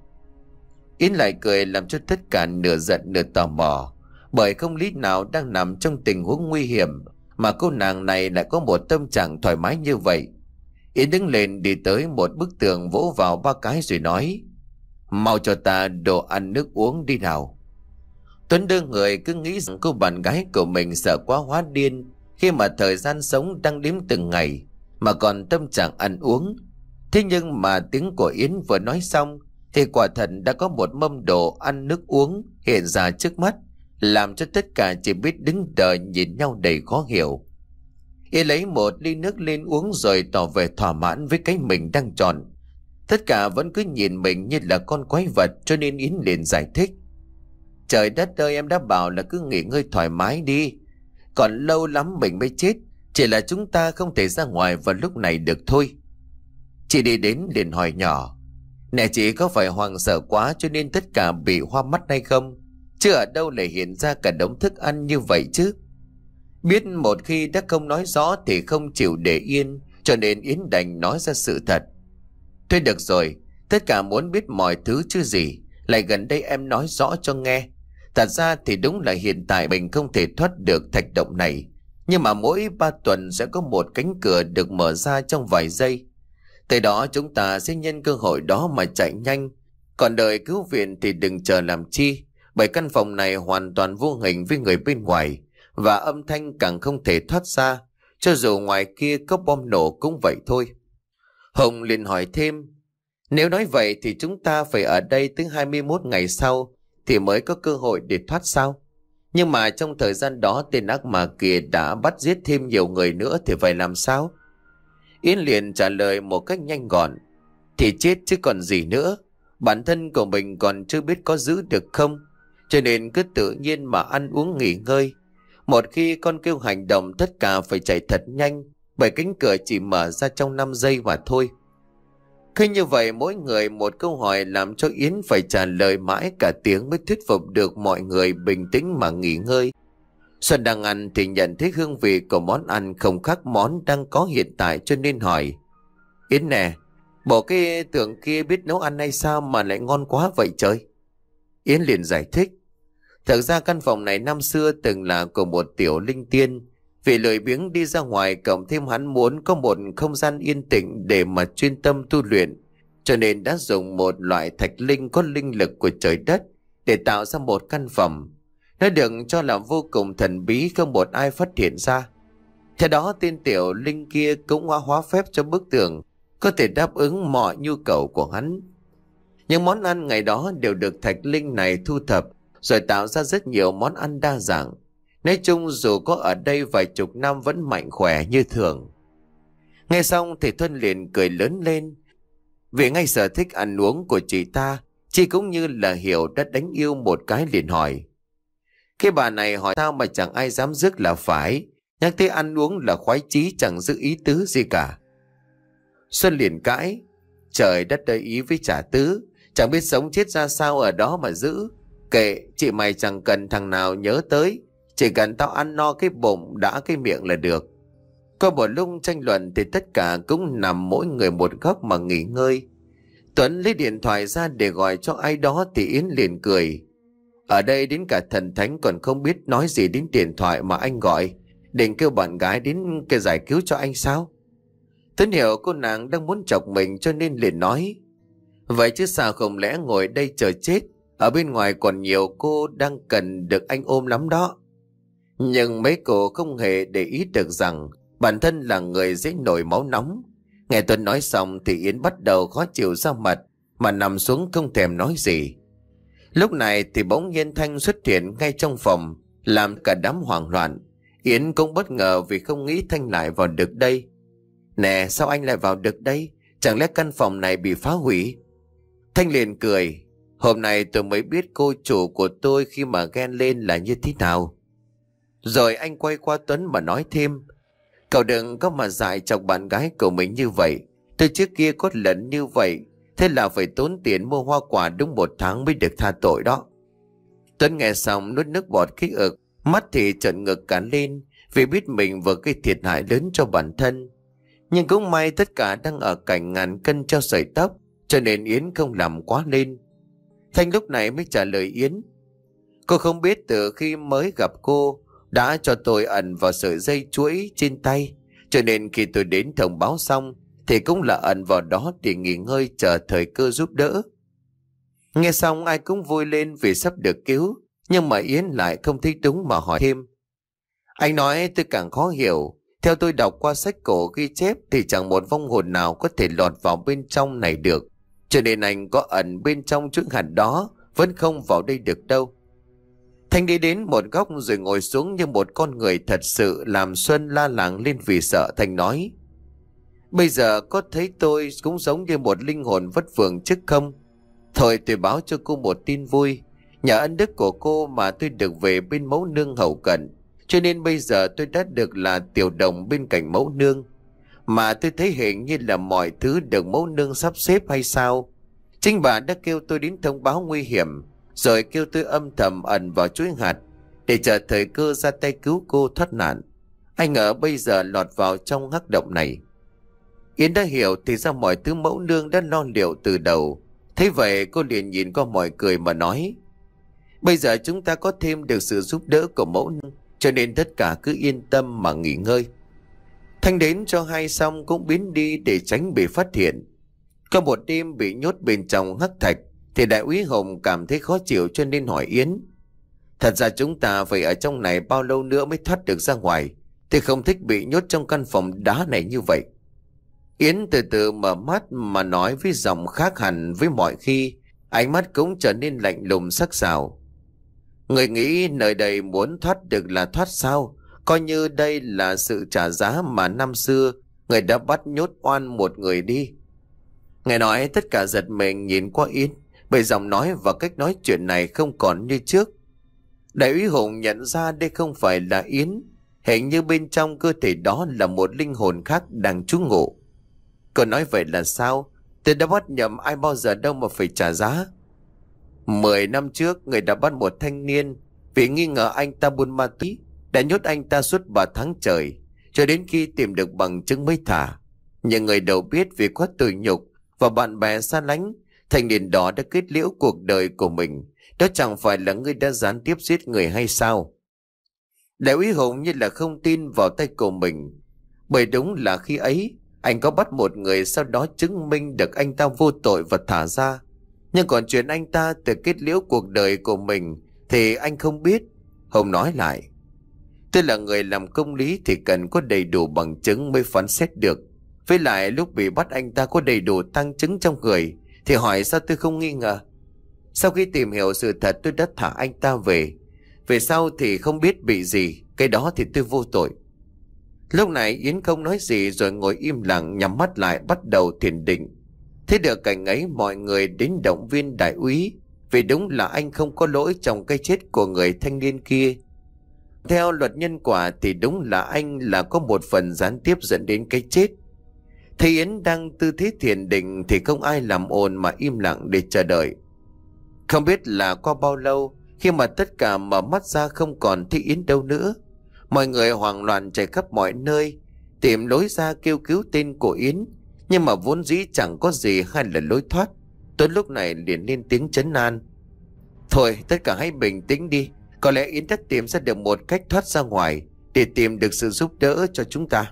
Speaker 1: Yến lại cười làm cho tất cả nửa giận nửa tò mò, bởi không lý nào đang nằm trong tình huống nguy hiểm mà cô nàng này lại có một tâm trạng thoải mái như vậy. Yến đứng lên đi tới một bức tường vỗ vào ba cái rồi nói: mau cho ta đồ ăn nước uống đi nào. Tuấn đưa người cứ nghĩ rằng cô bạn gái của mình sợ quá hóa điên khi mà thời gian sống đang đếm từng ngày mà còn tâm trạng ăn uống. Thế nhưng mà tiếng của Yến vừa nói xong thì quả thật đã có một mâm đồ ăn nước uống hiện ra trước mắt, làm cho tất cả chỉ biết đứng đờ nhìn nhau đầy khó hiểu. Yến lấy một ly nước lên uống rồi tỏ vẻ thỏa mãn với cái mình đang chọn. Tất cả vẫn cứ nhìn mình như là con quái vật, cho nên Yến liền giải thích: trời đất ơi, em đã bảo là cứ nghỉ ngơi thoải mái đi, còn lâu lắm mình mới chết, chỉ là chúng ta không thể ra ngoài vào lúc này được thôi. Chị đi đến liền hỏi nhỏ: nè chị, có phải hoàng sợ quá cho nên tất cả bị hoa mắt hay không? Chứ ở đâu lại hiện ra cả đống thức ăn như vậy chứ? Biết một khi đã không nói rõ thì không chịu để yên, cho nên Yến đành nói ra sự thật. Thôi được rồi, tất cả muốn biết mọi thứ chứ gì, lại gần đây em nói rõ cho nghe. Thật ra thì đúng là hiện tại mình không thể thoát được thạch động này, nhưng mà mỗi ba tuần sẽ có một cánh cửa được mở ra trong vài giây. Tới đó chúng ta sẽ nhân cơ hội đó mà chạy nhanh. Còn đợi cứu viện thì đừng chờ làm chi, bởi căn phòng này hoàn toàn vô hình với người bên ngoài, và âm thanh càng không thể thoát ra, cho dù ngoài kia có bom nổ cũng vậy thôi. Hùng liền hỏi thêm: nếu nói vậy thì chúng ta phải ở đây tới hai mươi mốt ngày sau thì mới có cơ hội để thoát sao? Nhưng mà trong thời gian đó tên ác ma kia đã bắt giết thêm nhiều người nữa thì phải làm sao? Yến liền trả lời một cách nhanh gọn: thì chết chứ còn gì nữa. Bản thân của mình còn chưa biết có giữ được không, cho nên cứ tự nhiên mà ăn uống nghỉ ngơi. Một khi con kêu hành động, tất cả phải chạy thật nhanh, bởi cánh cửa chỉ mở ra trong năm giây mà thôi. Khi như vậy mỗi người một câu hỏi làm cho Yến phải trả lời mãi cả tiếng mới thuyết phục được mọi người bình tĩnh mà nghỉ ngơi. Xuân đang ăn thì nhận thấy hương vị của món ăn không khác món đang có hiện tại, cho nên hỏi: Yến nè, bộ cái tượng kia biết nấu ăn hay sao mà lại ngon quá vậy trời? Yến liền giải thích: thật ra căn phòng này năm xưa từng là của một tiểu linh tiên. Vì lười biếng đi ra ngoài, cộng thêm hắn muốn có một không gian yên tĩnh để mà chuyên tâm tu luyện, cho nên đã dùng một loại thạch linh có linh lực của trời đất để tạo ra một căn phòng. Nó được cho là vô cùng thần bí, không một ai phát hiện ra. Theo đó tên tiểu linh kia cũng hóa hóa phép cho bức tường có thể đáp ứng mọi nhu cầu của hắn. Những món ăn ngày đó đều được thạch linh này thu thập rồi tạo ra rất nhiều món ăn đa dạng. Nói chung dù có ở đây vài chục năm vẫn mạnh khỏe như thường. Nghe xong thì Thuân liền cười lớn lên. Vì ngay sở thích ăn uống của chị ta, chị cũng như là hiểu đã đánh yêu một cái liền hỏi. Cái bà này hỏi sao mà chẳng ai dám rước là phải. Nhắc tới ăn uống là khoái chí chẳng giữ ý tứ gì cả. Xuân liền cãi. Trời đất ơi, ý với trả tứ. Chẳng biết sống chết ra sao ở đó mà giữ. Kệ, chị mày chẳng cần thằng nào nhớ tới. Chỉ cần tao ăn no cái bụng đã cái miệng là được. Có một lúc tranh luận thì tất cả cũng nằm mỗi người một góc mà nghỉ ngơi. Tuấn lấy điện thoại ra để gọi cho ai đó thì Yến liền cười. Ở đây đến cả thần thánh còn không biết nói gì đến điện thoại mà anh gọi. Định kêu bạn gái đến cái giải cứu cho anh sao? Tuấn hiểu cô nàng đang muốn chọc mình cho nên liền nói. Vậy chứ sao không lẽ ngồi đây chờ chết? Ở bên ngoài còn nhiều cô đang cần được anh ôm lắm đó. Nhưng mấy cô không hề để ý được rằng bản thân là người dễ nổi máu nóng. Nghe Tuấn nói xong thì Yến bắt đầu khó chịu ra mặt mà nằm xuống không thèm nói gì. Lúc này thì bỗng nhiên Thanh xuất hiện ngay trong phòng làm cả đám hoảng loạn. Yến cũng bất ngờ vì không nghĩ Thanh lại vào được đây. Nè, sao anh lại vào được đây? Chẳng lẽ căn phòng này bị phá hủy? Thanh liền cười. Hôm nay tôi mới biết cô chủ của tôi khi mà ghen lên là như thế nào. Rồi anh quay qua Tuấn mà nói thêm. Cậu đừng có mà dại chọc bạn gái của mình như vậy. Tôi trước kia có lần như vậy. Thế là phải tốn tiền mua hoa quả đúng một tháng mới được tha tội đó. Tuấn nghe xong nuốt nước bọt khí ực. Mắt thì trợn ngược cả lên. Vì biết mình vừa gây thiệt hại lớn cho bản thân. Nhưng cũng may tất cả đang ở cảnh ngàn cân treo sợi tóc. Cho nên Yến không làm quá lên. Thanh lúc này mới trả lời Yến. Cô không biết từ khi mới gặp cô đã cho tôi ẩn vào sợi dây chuỗi trên tay. Cho nên khi tôi đến thông báo xong thì cũng là ẩn vào đó để nghỉ ngơi chờ thời cơ giúp đỡ. Nghe xong ai cũng vui lên vì sắp được cứu. Nhưng mà Yến lại không thấy đúng mà hỏi thêm. Anh nói tôi càng khó hiểu. Theo tôi đọc qua sách cổ ghi chép thì chẳng một vong hồn nào có thể lọt vào bên trong này được. Cho nên anh có ẩn bên trong chuỗi hạt đó vẫn không vào đây được đâu. Thanh đi đến một góc rồi ngồi xuống như một con người thật sự làm Xuân la làng lên vì sợ. Thanh nói. Bây giờ có thấy tôi cũng giống như một linh hồn vất vưởng chứ không? Thôi tôi báo cho cô một tin vui. Nhờ ân đức của cô mà tôi được về bên mẫu nương hậu cận. Cho nên bây giờ tôi đã được là tiểu đồng bên cạnh mẫu nương. Mà tôi thấy hình như là mọi thứ được mẫu nương sắp xếp hay sao? Chính bà đã kêu tôi đến thông báo nguy hiểm. Rồi kêu tôi âm thầm ẩn vào chuỗi hạt để chờ thời cơ ra tay cứu cô thoát nạn. Anh ngờ bây giờ lọt vào trong hắc động này. Yến đã hiểu thì ra mọi thứ mẫu nương đã lo liệu từ đầu. Thế vậy cô liền nhìn qua mọi cười mà nói. Bây giờ chúng ta có thêm được sự giúp đỡ của mẫu nương. Cho nên tất cả cứ yên tâm mà nghỉ ngơi. Thanh đến cho hai xong cũng biến đi để tránh bị phát hiện. Có một đêm bị nhốt bên trong hắc thạch thì đại úy Hồng cảm thấy khó chịu cho nên hỏi Yến. Thật ra chúng ta phải ở trong này bao lâu nữa mới thoát được ra ngoài? Thì không thích bị nhốt trong căn phòng đá này như vậy. Yến từ từ mở mắt mà nói với giọng khác hẳn với mọi khi. Ánh mắt cũng trở nên lạnh lùng sắc sảo. Người nghĩ nơi đây muốn thoát được là thoát sao? Coi như đây là sự trả giá mà năm xưa người đã bắt nhốt oan một người đi. Nghe nói tất cả giật mình nhìn qua Yến. Bởi giọng nói và cách nói chuyện này không còn như trước. Đại úy Hùng nhận ra đây không phải là Yến. Hình như bên trong cơ thể đó là một linh hồn khác đang trú ngụ. Cô nói vậy là sao? Tôi đã bắt nhầm ai bao giờ đâu mà phải trả giá. Mười năm trước người đã bắt một thanh niên vì nghi ngờ anh ta buôn ma túy, đã nhốt anh ta suốt ba tháng trời, cho đến khi tìm được bằng chứng mới thả. Nhưng người đâu biết vì quá tủi nhục và bạn bè xa lánh, thanh niên đó đã kết liễu cuộc đời của mình. Đó chẳng phải là ngươi đã gián tiếp giết người hay sao? Đại úy Hùng như là không tin vào tay của mình. Bởi đúng là khi ấy anh có bắt một người, sau đó chứng minh được anh ta vô tội và thả ra. Nhưng còn chuyện anh ta tự kết liễu cuộc đời của mình thì anh không biết. Hùng nói lại. Tôi là người làm công lý thì cần có đầy đủ bằng chứng mới phán xét được. Với lại lúc bị bắt anh ta có đầy đủ tăng chứng trong người, thì hỏi sao tôi không nghi ngờ. Sau khi tìm hiểu sự thật tôi đã thả anh ta về. Về sau thì không biết bị gì, cái đó thì tôi vô tội. Lúc này Yến không nói gì rồi ngồi im lặng nhắm mắt lại bắt đầu thiền định. Thế được cảnh ấy mọi người đến động viên đại úy, vì đúng là anh không có lỗi trong cái chết của người thanh niên kia. Theo luật nhân quả thì đúng là anh là có một phần gián tiếp dẫn đến cái chết. Thấy Yến đang tư thế thiền định thì không ai làm ồn mà im lặng để chờ đợi. Không biết là qua bao lâu, khi mà tất cả mở mắt ra không còn thấy Yến đâu nữa, mọi người hoảng loạn chạy khắp mọi nơi tìm lối ra kêu cứu tên của Yến, nhưng mà vốn dĩ chẳng có gì hay là lối thoát. Tuấn lúc này liền lên tiếng trấn an: Thôi tất cả hãy bình tĩnh đi, có lẽ Yến đã tìm ra được một cách thoát ra ngoài để tìm được sự giúp đỡ cho chúng ta.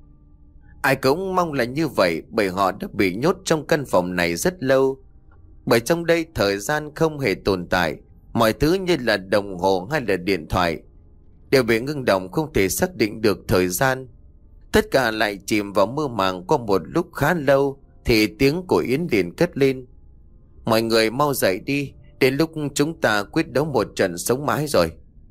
Speaker 1: Ai cũng mong là như vậy, bởi họ đã bị nhốt trong căn phòng này rất lâu. Bởi trong đây thời gian không hề tồn tại, mọi thứ như là đồng hồ hay là điện thoại đều bị ngưng động, không thể xác định được thời gian. Tất cả lại chìm vào mơ màng. Qua một lúc khá lâu thì tiếng của Yến liền cất lên: Mọi người mau dậy đi, đến lúc chúng ta quyết đấu một trận sống mái rồi.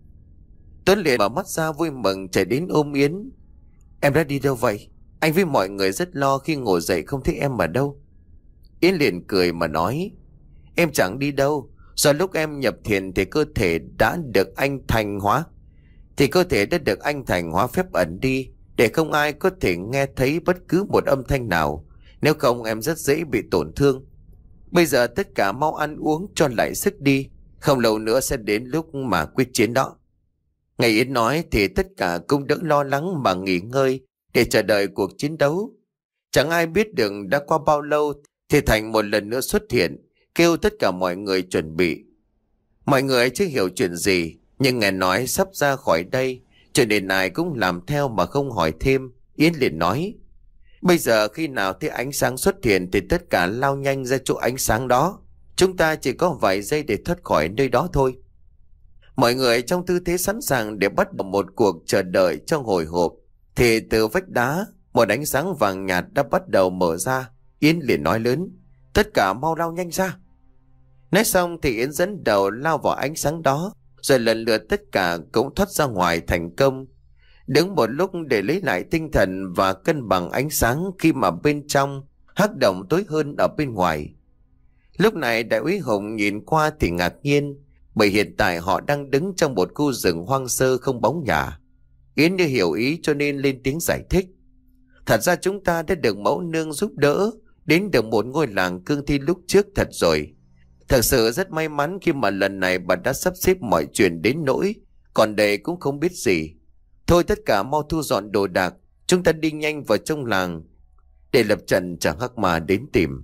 Speaker 1: Tuấn liền mở mắt ra vui mừng chạy đến ôm Yến. Em đã đi đâu vậy? Anh với mọi người rất lo khi ngồi dậy không thấy em ở đâu. Yến liền cười mà nói: Em chẳng đi đâu. Do lúc em nhập thiền thì cơ thể đã được anh thành hóa Thì cơ thể đã được anh thành hóa phép ẩn đi, để không ai có thể nghe thấy bất cứ một âm thanh nào. Nếu không em rất dễ bị tổn thương. Bây giờ tất cả mau ăn uống cho lại sức đi, không lâu nữa sẽ đến lúc mà quyết chiến đó. Ngày Yến nói thì tất cả cũng đỡ lo lắng mà nghỉ ngơi để chờ đợi cuộc chiến đấu. Chẳng ai biết được đã qua bao lâu thì Thành một lần nữa xuất hiện, kêu tất cả mọi người chuẩn bị. Mọi người chưa hiểu chuyện gì, nhưng nghe nói sắp ra khỏi đây, cho nên ai cũng làm theo mà không hỏi thêm. Yến liền nói: Bây giờ khi nào thấy ánh sáng xuất hiện thì tất cả lao nhanh ra chỗ ánh sáng đó. Chúng ta chỉ có vài giây để thoát khỏi nơi đó thôi. Mọi người trong tư thế sẵn sàng để bắt đầu một cuộc chờ đợi trong hồi hộp, thì từ vách đá một ánh sáng vàng nhạt đã bắt đầu mở ra. Yến liền nói lớn: Tất cả mau lao nhanh ra. Nói xong thì Yến dẫn đầu lao vào ánh sáng đó, rồi lần lượt tất cả cũng thoát ra ngoài thành công. Đứng một lúc để lấy lại tinh thần và cân bằng ánh sáng, khi mà bên trong hắc động tối hơn ở bên ngoài. Lúc này đại úy Hùng nhìn qua thì ngạc nhiên, bởi hiện tại họ đang đứng trong một khu rừng hoang sơ không bóng nhà. Yến như hiểu ý cho nên lên tiếng giải thích: Thật ra chúng ta đã được mẫu nương giúp đỡ đến được một ngôi làng cương thi lúc trước thật rồi. Thật sự rất may mắn khi mà lần này bà đã sắp xếp mọi chuyện đến nỗi còn đây cũng không biết gì. Thôi tất cả mau thu dọn đồ đạc, chúng ta đi nhanh vào trong làng để lập trận chờ hắc ma đến tìm.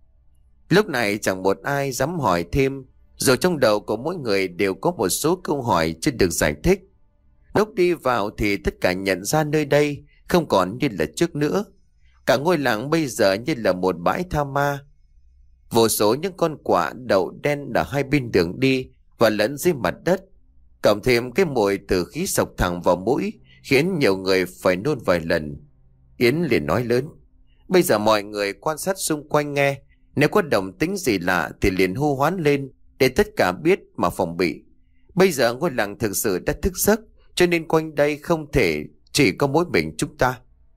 Speaker 1: Lúc này chẳng một ai dám hỏi thêm, rồi trong đầu của mỗi người đều có một số câu hỏi chưa được giải thích. Lúc đi vào thì tất cả nhận ra nơi đây không còn như là trước nữa. Cả ngôi làng bây giờ như là một bãi tha ma. Vô số những con quạ đậu đen ở hai bên đường đi và lẫn dưới mặt đất, cộng thêm cái mùi từ khí sộc thẳng vào mũi, khiến nhiều người phải nôn vài lần. Yến liền nói lớn: Bây giờ mọi người quan sát xung quanh nghe, nếu có động tĩnh gì lạ thì liền hô hoán lên để tất cả biết mà phòng bị. Bây giờ ngôi làng thực sự đã thức giấc, cho nên quanh đây không thể chỉ có mỗi mình chúng ta.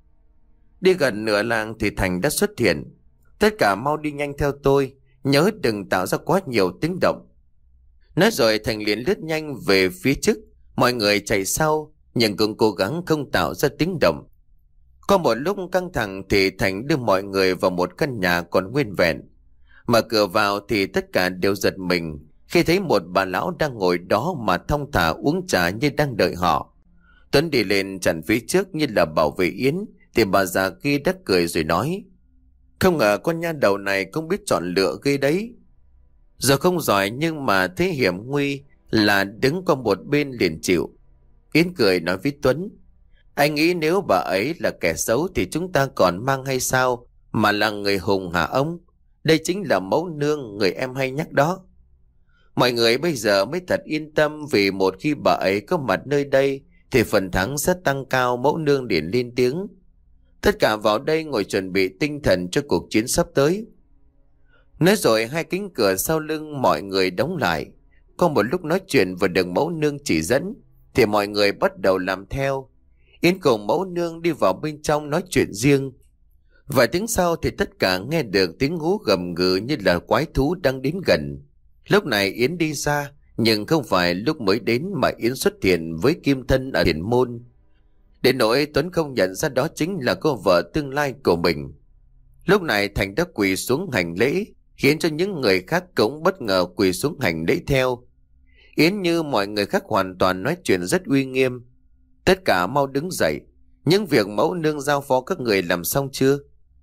Speaker 1: Đi gần nửa làng thì Thành đã xuất hiện: Tất cả mau đi nhanh theo tôi, nhớ đừng tạo ra quá nhiều tiếng động. Nói rồi Thành liền lướt nhanh về phía trước, mọi người chạy sau nhưng cũng cố gắng không tạo ra tiếng động. Có một lúc căng thẳng thì Thành đưa mọi người vào một căn nhà còn nguyên vẹn. Mở cửa vào thì tất cả đều giật mình khi thấy một bà lão đang ngồi đó mà thong thả uống trà như đang đợi họ. Tuấn đi lên chặn phía trước như là bảo vệ Yến, thì bà già kia đã cười rồi nói: Không ngờ con nha đầu này cũng biết chọn lựa ghê đấy. Giờ không giỏi nhưng mà thế hiểm nguy là đứng qua một bên liền chịu. Yến cười nói với Tuấn: Anh nghĩ nếu bà ấy là kẻ xấu thì chúng ta còn mang hay sao, mà là người hùng hả ông? Đây chính là mẫu nương người em hay nhắc đó. Mọi người bây giờ mới thật yên tâm, vì một khi bà ấy có mặt nơi đây thì phần thắng sẽ tăng cao. Mẫu nương liền lên tiếng: Tất cả vào đây ngồi chuẩn bị tinh thần cho cuộc chiến sắp tới. Nói rồi hai cánh cửa sau lưng mọi người đóng lại. có một lúc nói chuyện và được mẫu nương chỉ dẫn thì mọi người bắt đầu làm theo. Yến cùng mẫu nương đi vào bên trong nói chuyện riêng. Vài tiếng sau thì tất cả nghe được tiếng hú gầm gừ như là quái thú đang đến gần. Lúc này Yến đi ra, nhưng không phải lúc mới đến mà Yến xuất hiện với kim thân ở thiền môn. Đến nỗi Tuấn không nhận ra đó chính là cô vợ tương lai của mình. Lúc này Thành đã quỳ xuống hành lễ, khiến cho những người khác cũng bất ngờ quỳ xuống hành lễ theo. Yến như mọi người khác hoàn toàn nói chuyện rất uy nghiêm. Tất cả mau đứng dậy, những việc mẫu nương giao phó các người làm xong chưa?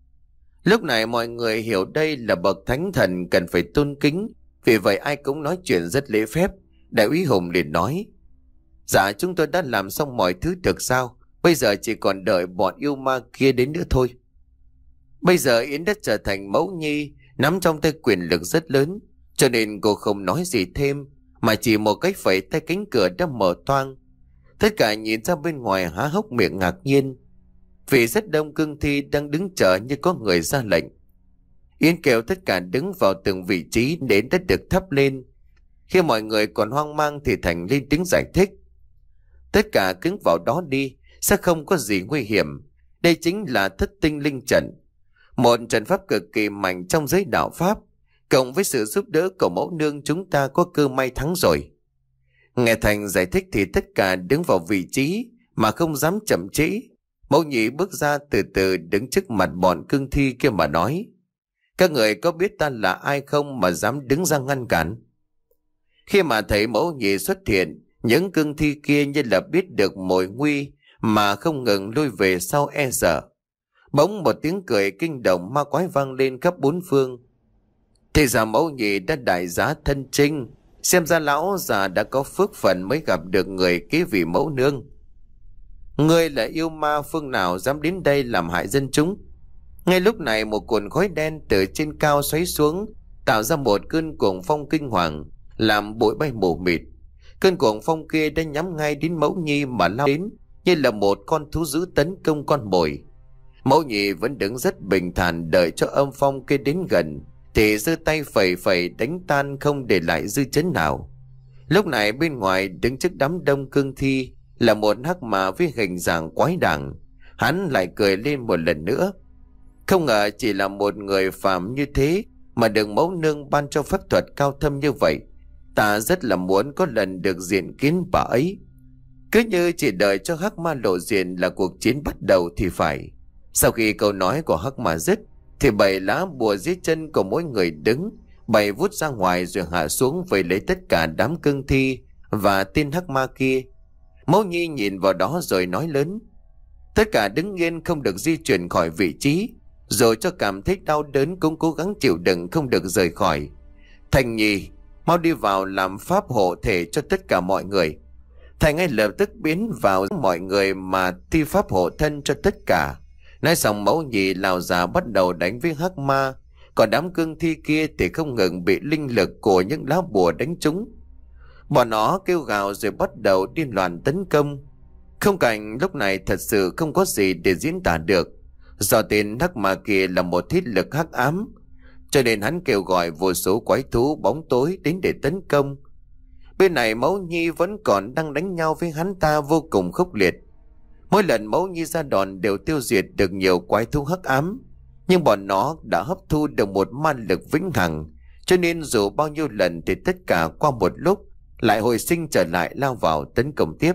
Speaker 1: Lúc này mọi người hiểu đây là bậc thánh thần cần phải tôn kính, vì vậy ai cũng nói chuyện rất lễ phép. Đại úy Hùng liền nói: Dạ chúng tôi đã làm xong mọi thứ được sao? Bây giờ chỉ còn đợi bọn yêu ma kia đến nữa thôi. Bây giờ Yến đã trở thành mẫu nhi, nắm trong tay quyền lực rất lớn, cho nên cô không nói gì thêm, mà chỉ một cái phẩy tay cánh cửa đã mở toang. Tất cả nhìn ra bên ngoài há hốc miệng ngạc nhiên, vì rất đông cương thi đang đứng chờ như có người ra lệnh. Yến kêu tất cả đứng vào từng vị trí đến đã được thắp lên. Khi mọi người còn hoang mang thì Thành lên tiếng giải thích: Tất cả cứng vào đó đi, sẽ không có gì nguy hiểm. Đây chính là thất tinh linh trận, một trận pháp cực kỳ mạnh trong giới đạo pháp. Cộng với sự giúp đỡ của mẫu nương, chúng ta có cơ may thắng rồi. Nghe Thành giải thích thì tất cả đứng vào vị trí mà không dám chậm trễ. Mẫu nhị bước ra từ từ đứng trước mặt bọn cương thi kia mà nói: Các người có biết ta là ai không mà dám đứng ra ngăn cản? Khi mà thấy mẫu nhị xuất hiện, những cương thi kia như là biết được mồi nguy mà không ngừng lui về sau e sợ. Bỗng một tiếng cười kinh động ma quái vang lên khắp bốn phương. Thì ra mẫu nhị đã đại giá thân trinh, xem ra lão già đã có phước phần mới gặp được người kế vị mẫu nương. Ngươi là yêu ma phương nào dám đến đây làm hại dân chúng? Ngay lúc này một cuộn khói đen từ trên cao xoáy xuống, tạo ra một cơn cuồng phong kinh hoàng, làm bụi bay mù mịt. Cơn cuồng phong kia đã nhắm ngay đến mẫu nhi mà lao đến, như là một con thú dữ tấn công con mồi. Mẫu nhị vẫn đứng rất bình thản đợi cho âm phong kia đến gần, thì giơ tay phẩy phẩy đánh tan không để lại dư chấn nào. Lúc này bên ngoài đứng trước đám đông cương thi là một hắc mà với hình dạng quái đản. Hắn lại cười lên một lần nữa. Không ngờ chỉ là một người phàm như thế mà được mẫu nương ban cho phép thuật cao thâm như vậy. Ta rất là muốn có lần được diện kiến bà ấy. Cứ như chỉ đợi cho hắc ma lộ diện là cuộc chiến bắt đầu thì phải. Sau khi câu nói của hắc ma dứt thì bảy lá bùa dưới chân của mỗi người đứng, bảy vút ra ngoài rồi hạ xuống vây lấy tất cả đám cương thi và tên hắc ma kia. Mẫu nhi nhìn vào đó rồi nói lớn: Tất cả đứng yên, không được di chuyển khỏi vị trí, rồi cho cảm thấy đau đớn cũng cố gắng chịu đựng, không được rời khỏi. Thành Nhi, mau đi vào làm pháp hộ thể cho tất cả mọi người. Thành ngay lập tức biến vào mọi người mà thi pháp hộ thân cho tất cả. Nói xong mẫu nhị lao ra bắt đầu đánh với hắc ma, còn đám cương thi kia thì không ngừng bị linh lực của những lá bùa đánh trúng. Bọn nó kêu gào rồi bắt đầu điên loạn tấn công. Không cảnh lúc này thật sự không có gì để diễn tả được. Do tên hắc ma kia là một thiết lực hắc ám, cho nên hắn kêu gọi vô số quái thú bóng tối đến để tấn công. Bên này mẫu nhi vẫn còn đang đánh nhau với hắn ta vô cùng khốc liệt. Mỗi lần mẫu nhi ra đòn đều tiêu diệt được nhiều quái thú hắc ám, nhưng bọn nó đã hấp thu được một ma lực vĩnh hằng, cho nên dù bao nhiêu lần thì tất cả qua một lúc lại hồi sinh trở lại, lao vào tấn công tiếp.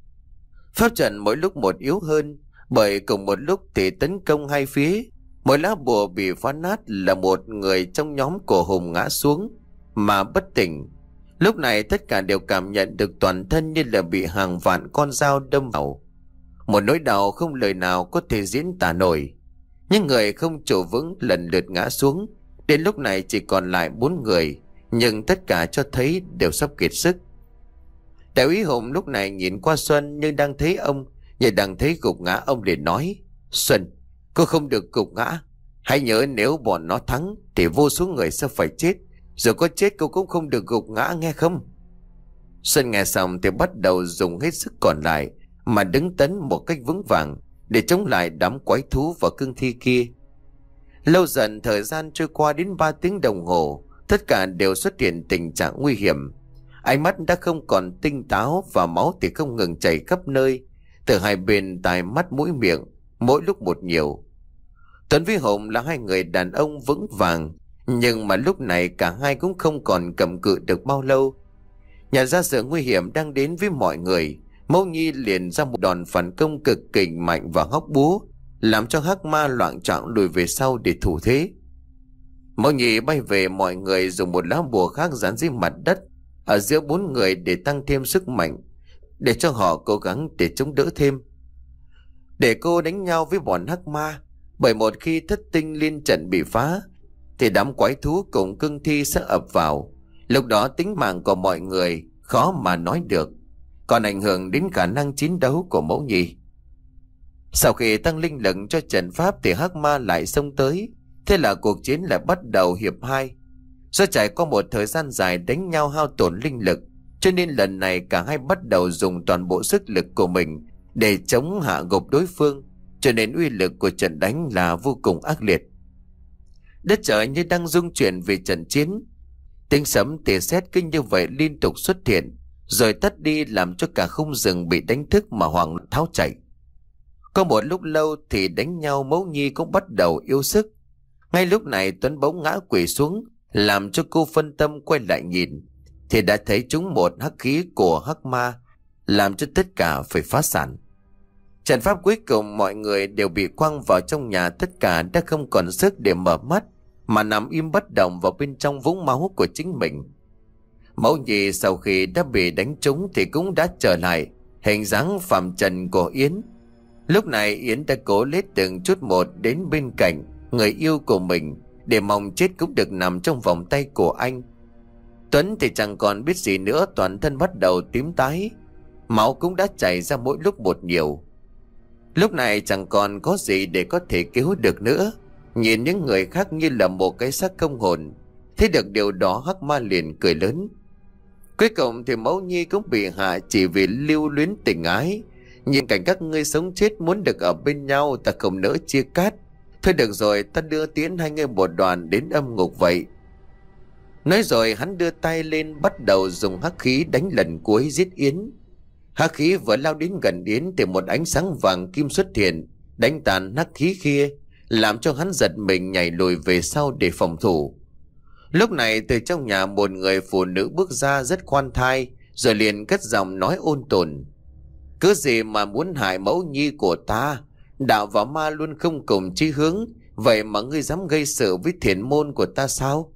Speaker 1: Pháp trận mỗi lúc một yếu hơn, bởi cùng một lúc thì tấn công hai phía. Mỗi lá bùa bị phá nát là một người trong nhóm của Hùng ngã xuống mà bất tỉnh. Lúc này tất cả đều cảm nhận được toàn thân như là bị hàng vạn con dao đâm vào. Một nỗi đau không lời nào có thể diễn tả nổi. Những người không trụ vững lần lượt ngã xuống. Đến lúc này chỉ còn lại bốn người, nhưng tất cả cho thấy đều sắp kiệt sức. Đại úy Hùng lúc này nhìn qua Xuân, nhưng đang thấy ông như đang thấy gục ngã, ông liền nói: Xuân, cô không được gục ngã. Hãy nhớ nếu bọn nó thắng thì vô số người sẽ phải chết. Rồi có chết cô cũng không được gục ngã, nghe không? Xuân nghe xong thì bắt đầu dùng hết sức còn lại mà đứng tấn một cách vững vàng để chống lại đám quái thú và cương thi kia. Lâu dần thời gian trôi qua đến ba tiếng đồng hồ, tất cả đều xuất hiện tình trạng nguy hiểm. Ánh mắt đã không còn tinh táo và máu thì không ngừng chảy khắp nơi, từ hai bên tai mắt mũi miệng, mỗi lúc một nhiều. Tuấn với Hùng là hai người đàn ông vững vàng, nhưng mà lúc này cả hai cũng không còn cầm cự được bao lâu. Nhận ra sự nguy hiểm đang đến với mọi người, Mẫu Nhi liền ra một đòn phản công cực kỳ mạnh và hóc búa, làm cho hắc ma loạng choạng lùi về sau để thủ thế. Mẫu Nhi bay về mọi người dùng một lá bùa khác dán dưới mặt đất ở giữa bốn người để tăng thêm sức mạnh, để cho họ cố gắng để chống đỡ thêm. Để cô đánh nhau với bọn hắc ma, bởi một khi thất tinh liên trận bị phá thì đám quái thú cùng cương thi sẽ ập vào. Lúc đó tính mạng của mọi người khó mà nói được, còn ảnh hưởng đến khả năng chiến đấu của Mẫu Nhi. Sau khi tăng linh lực cho trận pháp thì hắc ma lại xông tới. Thế là cuộc chiến lại bắt đầu hiệp hai. Do trải qua một thời gian dài đánh nhau hao tổn linh lực, cho nên lần này cả hai bắt đầu dùng toàn bộ sức lực của mình để chống hạ gục đối phương, cho nên uy lực của trận đánh là vô cùng ác liệt. Đất trời như đang rung chuyển vì trận chiến. Tiếng sấm tia sét cứ như vậy liên tục xuất hiện, rồi tắt đi làm cho cả khung rừng bị đánh thức mà hoảng tháo chạy. Có một lúc lâu thì đánh nhau Mẫu Nhi cũng bắt đầu yếu sức. Ngay lúc này Tuấn bỗng ngã quỵ xuống, làm cho cô phân tâm quay lại nhìn, thì đã thấy chúng một hắc khí của hắc ma, làm cho tất cả phải phá sản. Trận pháp cuối cùng mọi người đều bị quăng vào trong nhà, tất cả đã không còn sức để mở mắt, mà nằm im bất động vào bên trong vũng máu của chính mình. Mẫu Nhi sau khi đã bị đánh trúng thì cũng đã trở lại hình dáng phàm trần của Yến. Lúc này Yến đã cố lết từng chút một đến bên cạnh người yêu của mình, để mong chết cũng được nằm trong vòng tay của anh. Tuấn thì chẳng còn biết gì nữa, toàn thân bắt đầu tím tái, máu cũng đã chảy ra mỗi lúc một nhiều. Lúc này chẳng còn có gì để có thể cứu được nữa. Nhìn những người khác như là một cái xác không hồn. Thấy được điều đó hắc ma liền cười lớn. Cuối cùng thì Mẫu Nhi cũng bị hạ chỉ vì lưu luyến tình ái. Nhìn cảnh các ngươi sống chết muốn được ở bên nhau, ta không nỡ chia cắt. Thôi được rồi, ta đưa tiễn hai người một đoàn đến âm ngục vậy. Nói rồi hắn đưa tay lên bắt đầu dùng hắc khí đánh lần cuối giết Yến. Hắc khí vừa lao đến gần Yến thì một ánh sáng vàng kim xuất hiện, đánh tàn hắc khí kia, làm cho hắn giật mình nhảy lùi về sau để phòng thủ. Lúc này từ trong nhà một người phụ nữ bước ra rất khoan thai, rồi liền cất giọng nói ôn tồn. Cứ gì mà muốn hại Mẫu Nhi của ta? Đạo và ma luôn không cùng chí hướng, vậy mà ngươi dám gây sự với thiền môn của ta sao?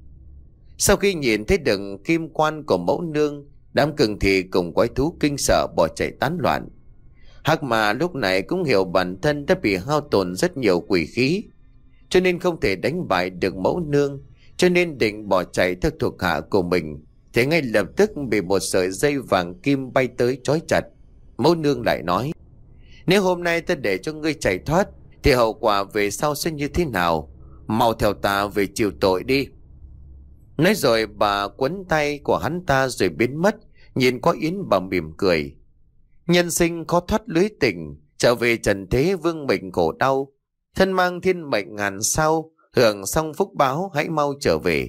Speaker 1: Sau khi nhìn thấy được kim quan của mẫu nương, đám cường thì cùng quái thú kinh sợ bỏ chạy tán loạn. Hắc mà lúc này cũng hiểu bản thân đã bị hao tổn rất nhiều quỷ khí, cho nên không thể đánh bại được mẫu nương, cho nên định bỏ chạy theo thuộc hạ của mình, thì ngay lập tức bị một sợi dây vàng kim bay tới trói chặt. Mẫu nương lại nói: nếu hôm nay ta để cho ngươi chạy thoát thì hậu quả về sau sẽ như thế nào? Mau theo ta về chịu tội đi. Nói rồi bà quấn tay của hắn ta rồi biến mất. Nhìn qua Yến bà mỉm cười. Nhân sinh khó thoát lưới tình, trở về trần thế vương mình khổ đau. Thân mang thiên mệnh ngàn sao, hưởng xong phúc báo hãy mau trở về.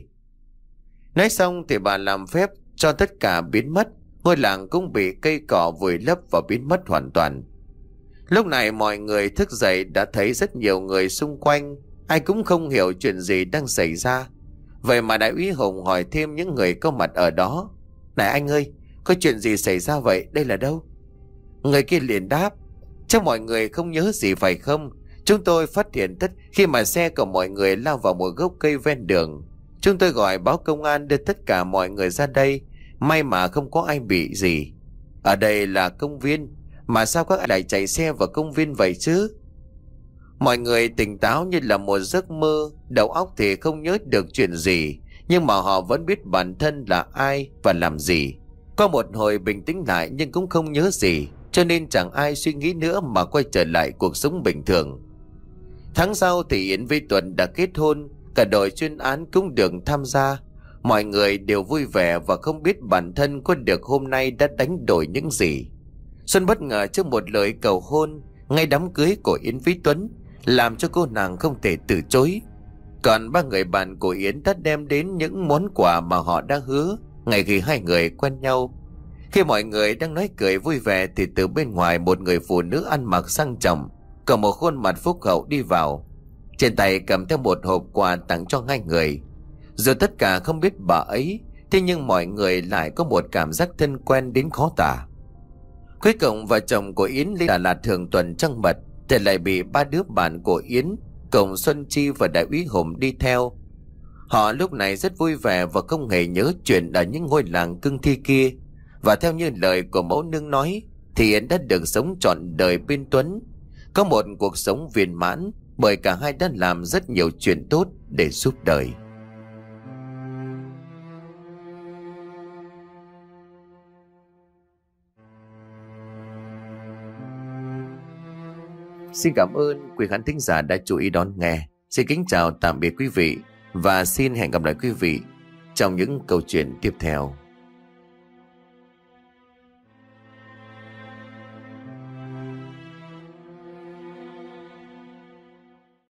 Speaker 1: Nói xong thì bà làm phép cho tất cả biến mất. Ngôi làng cũng bị cây cỏ vùi lấp và biến mất hoàn toàn. Lúc này mọi người thức dậy đã thấy rất nhiều người xung quanh, ai cũng không hiểu chuyện gì đang xảy ra. Vậy mà đại úy Hùng hỏi thêm những người có mặt ở đó: này anh ơi, có chuyện gì xảy ra vậy? Đây là đâu? Người kia liền đáp: chắc mọi người không nhớ gì phải không? Chúng tôi phát hiện tất khi mà xe của mọi người lao vào một gốc cây ven đường. Chúng tôi gọi báo công an đưa tất cả mọi người ra đây. May mà không có ai bị gì. Ở đây là công viên, mà sao các anh lại chạy xe vào công viên vậy chứ? Mọi người tỉnh táo như là một giấc mơ, đầu óc thì không nhớ được chuyện gì, nhưng mà họ vẫn biết bản thân là ai và làm gì. Qua một hồi bình tĩnh lại nhưng cũng không nhớ gì, cho nên chẳng ai suy nghĩ nữa mà quay trở lại cuộc sống bình thường. Tháng sau thì Yến với Tuấn đã kết hôn, cả đội chuyên án cũng được tham gia. Mọi người đều vui vẻ và không biết bản thân có được hôm nay đã đánh đổi những gì. Xuân bất ngờ trước một lời cầu hôn ngay đám cưới của Yến với Tuấn, làm cho cô nàng không thể từ chối. Còn ba người bạn của Yến đã đem đến những món quà mà họ đã hứa. ngày khi hai người quen nhau. Khi mọi người đang nói cười vui vẻ thì từ bên ngoài một người phụ nữ ăn mặc sang trọng, cầm một khuôn mặt phúc hậu đi vào. Trên tay cầm theo một hộp quà tặng cho hai người. Dù tất cả không biết bà ấy, thế nhưng mọi người lại có một cảm giác thân quen đến khó tả. Cuối cùng vợ chồng của Yến lên Đà Lạt thường tuần trăng mật thì lại bị ba đứa bạn của Yến, cùng Xuân Chi và Đại úy Hùng đi theo. Họ lúc này rất vui vẻ và không hề nhớ chuyện ở những ngôi làng cưng thi kia. Và theo như lời của mẫu nương nói thì Yến đã được sống trọn đời bên Tuấn, có một cuộc sống viên mãn bởi cả hai đã làm rất nhiều chuyện tốt để giúp đời. Xin cảm ơn quý khán thính giả đã chú ý đón nghe. Xin kính chào tạm biệt quý vị và xin hẹn gặp lại quý vị trong những câu chuyện tiếp theo.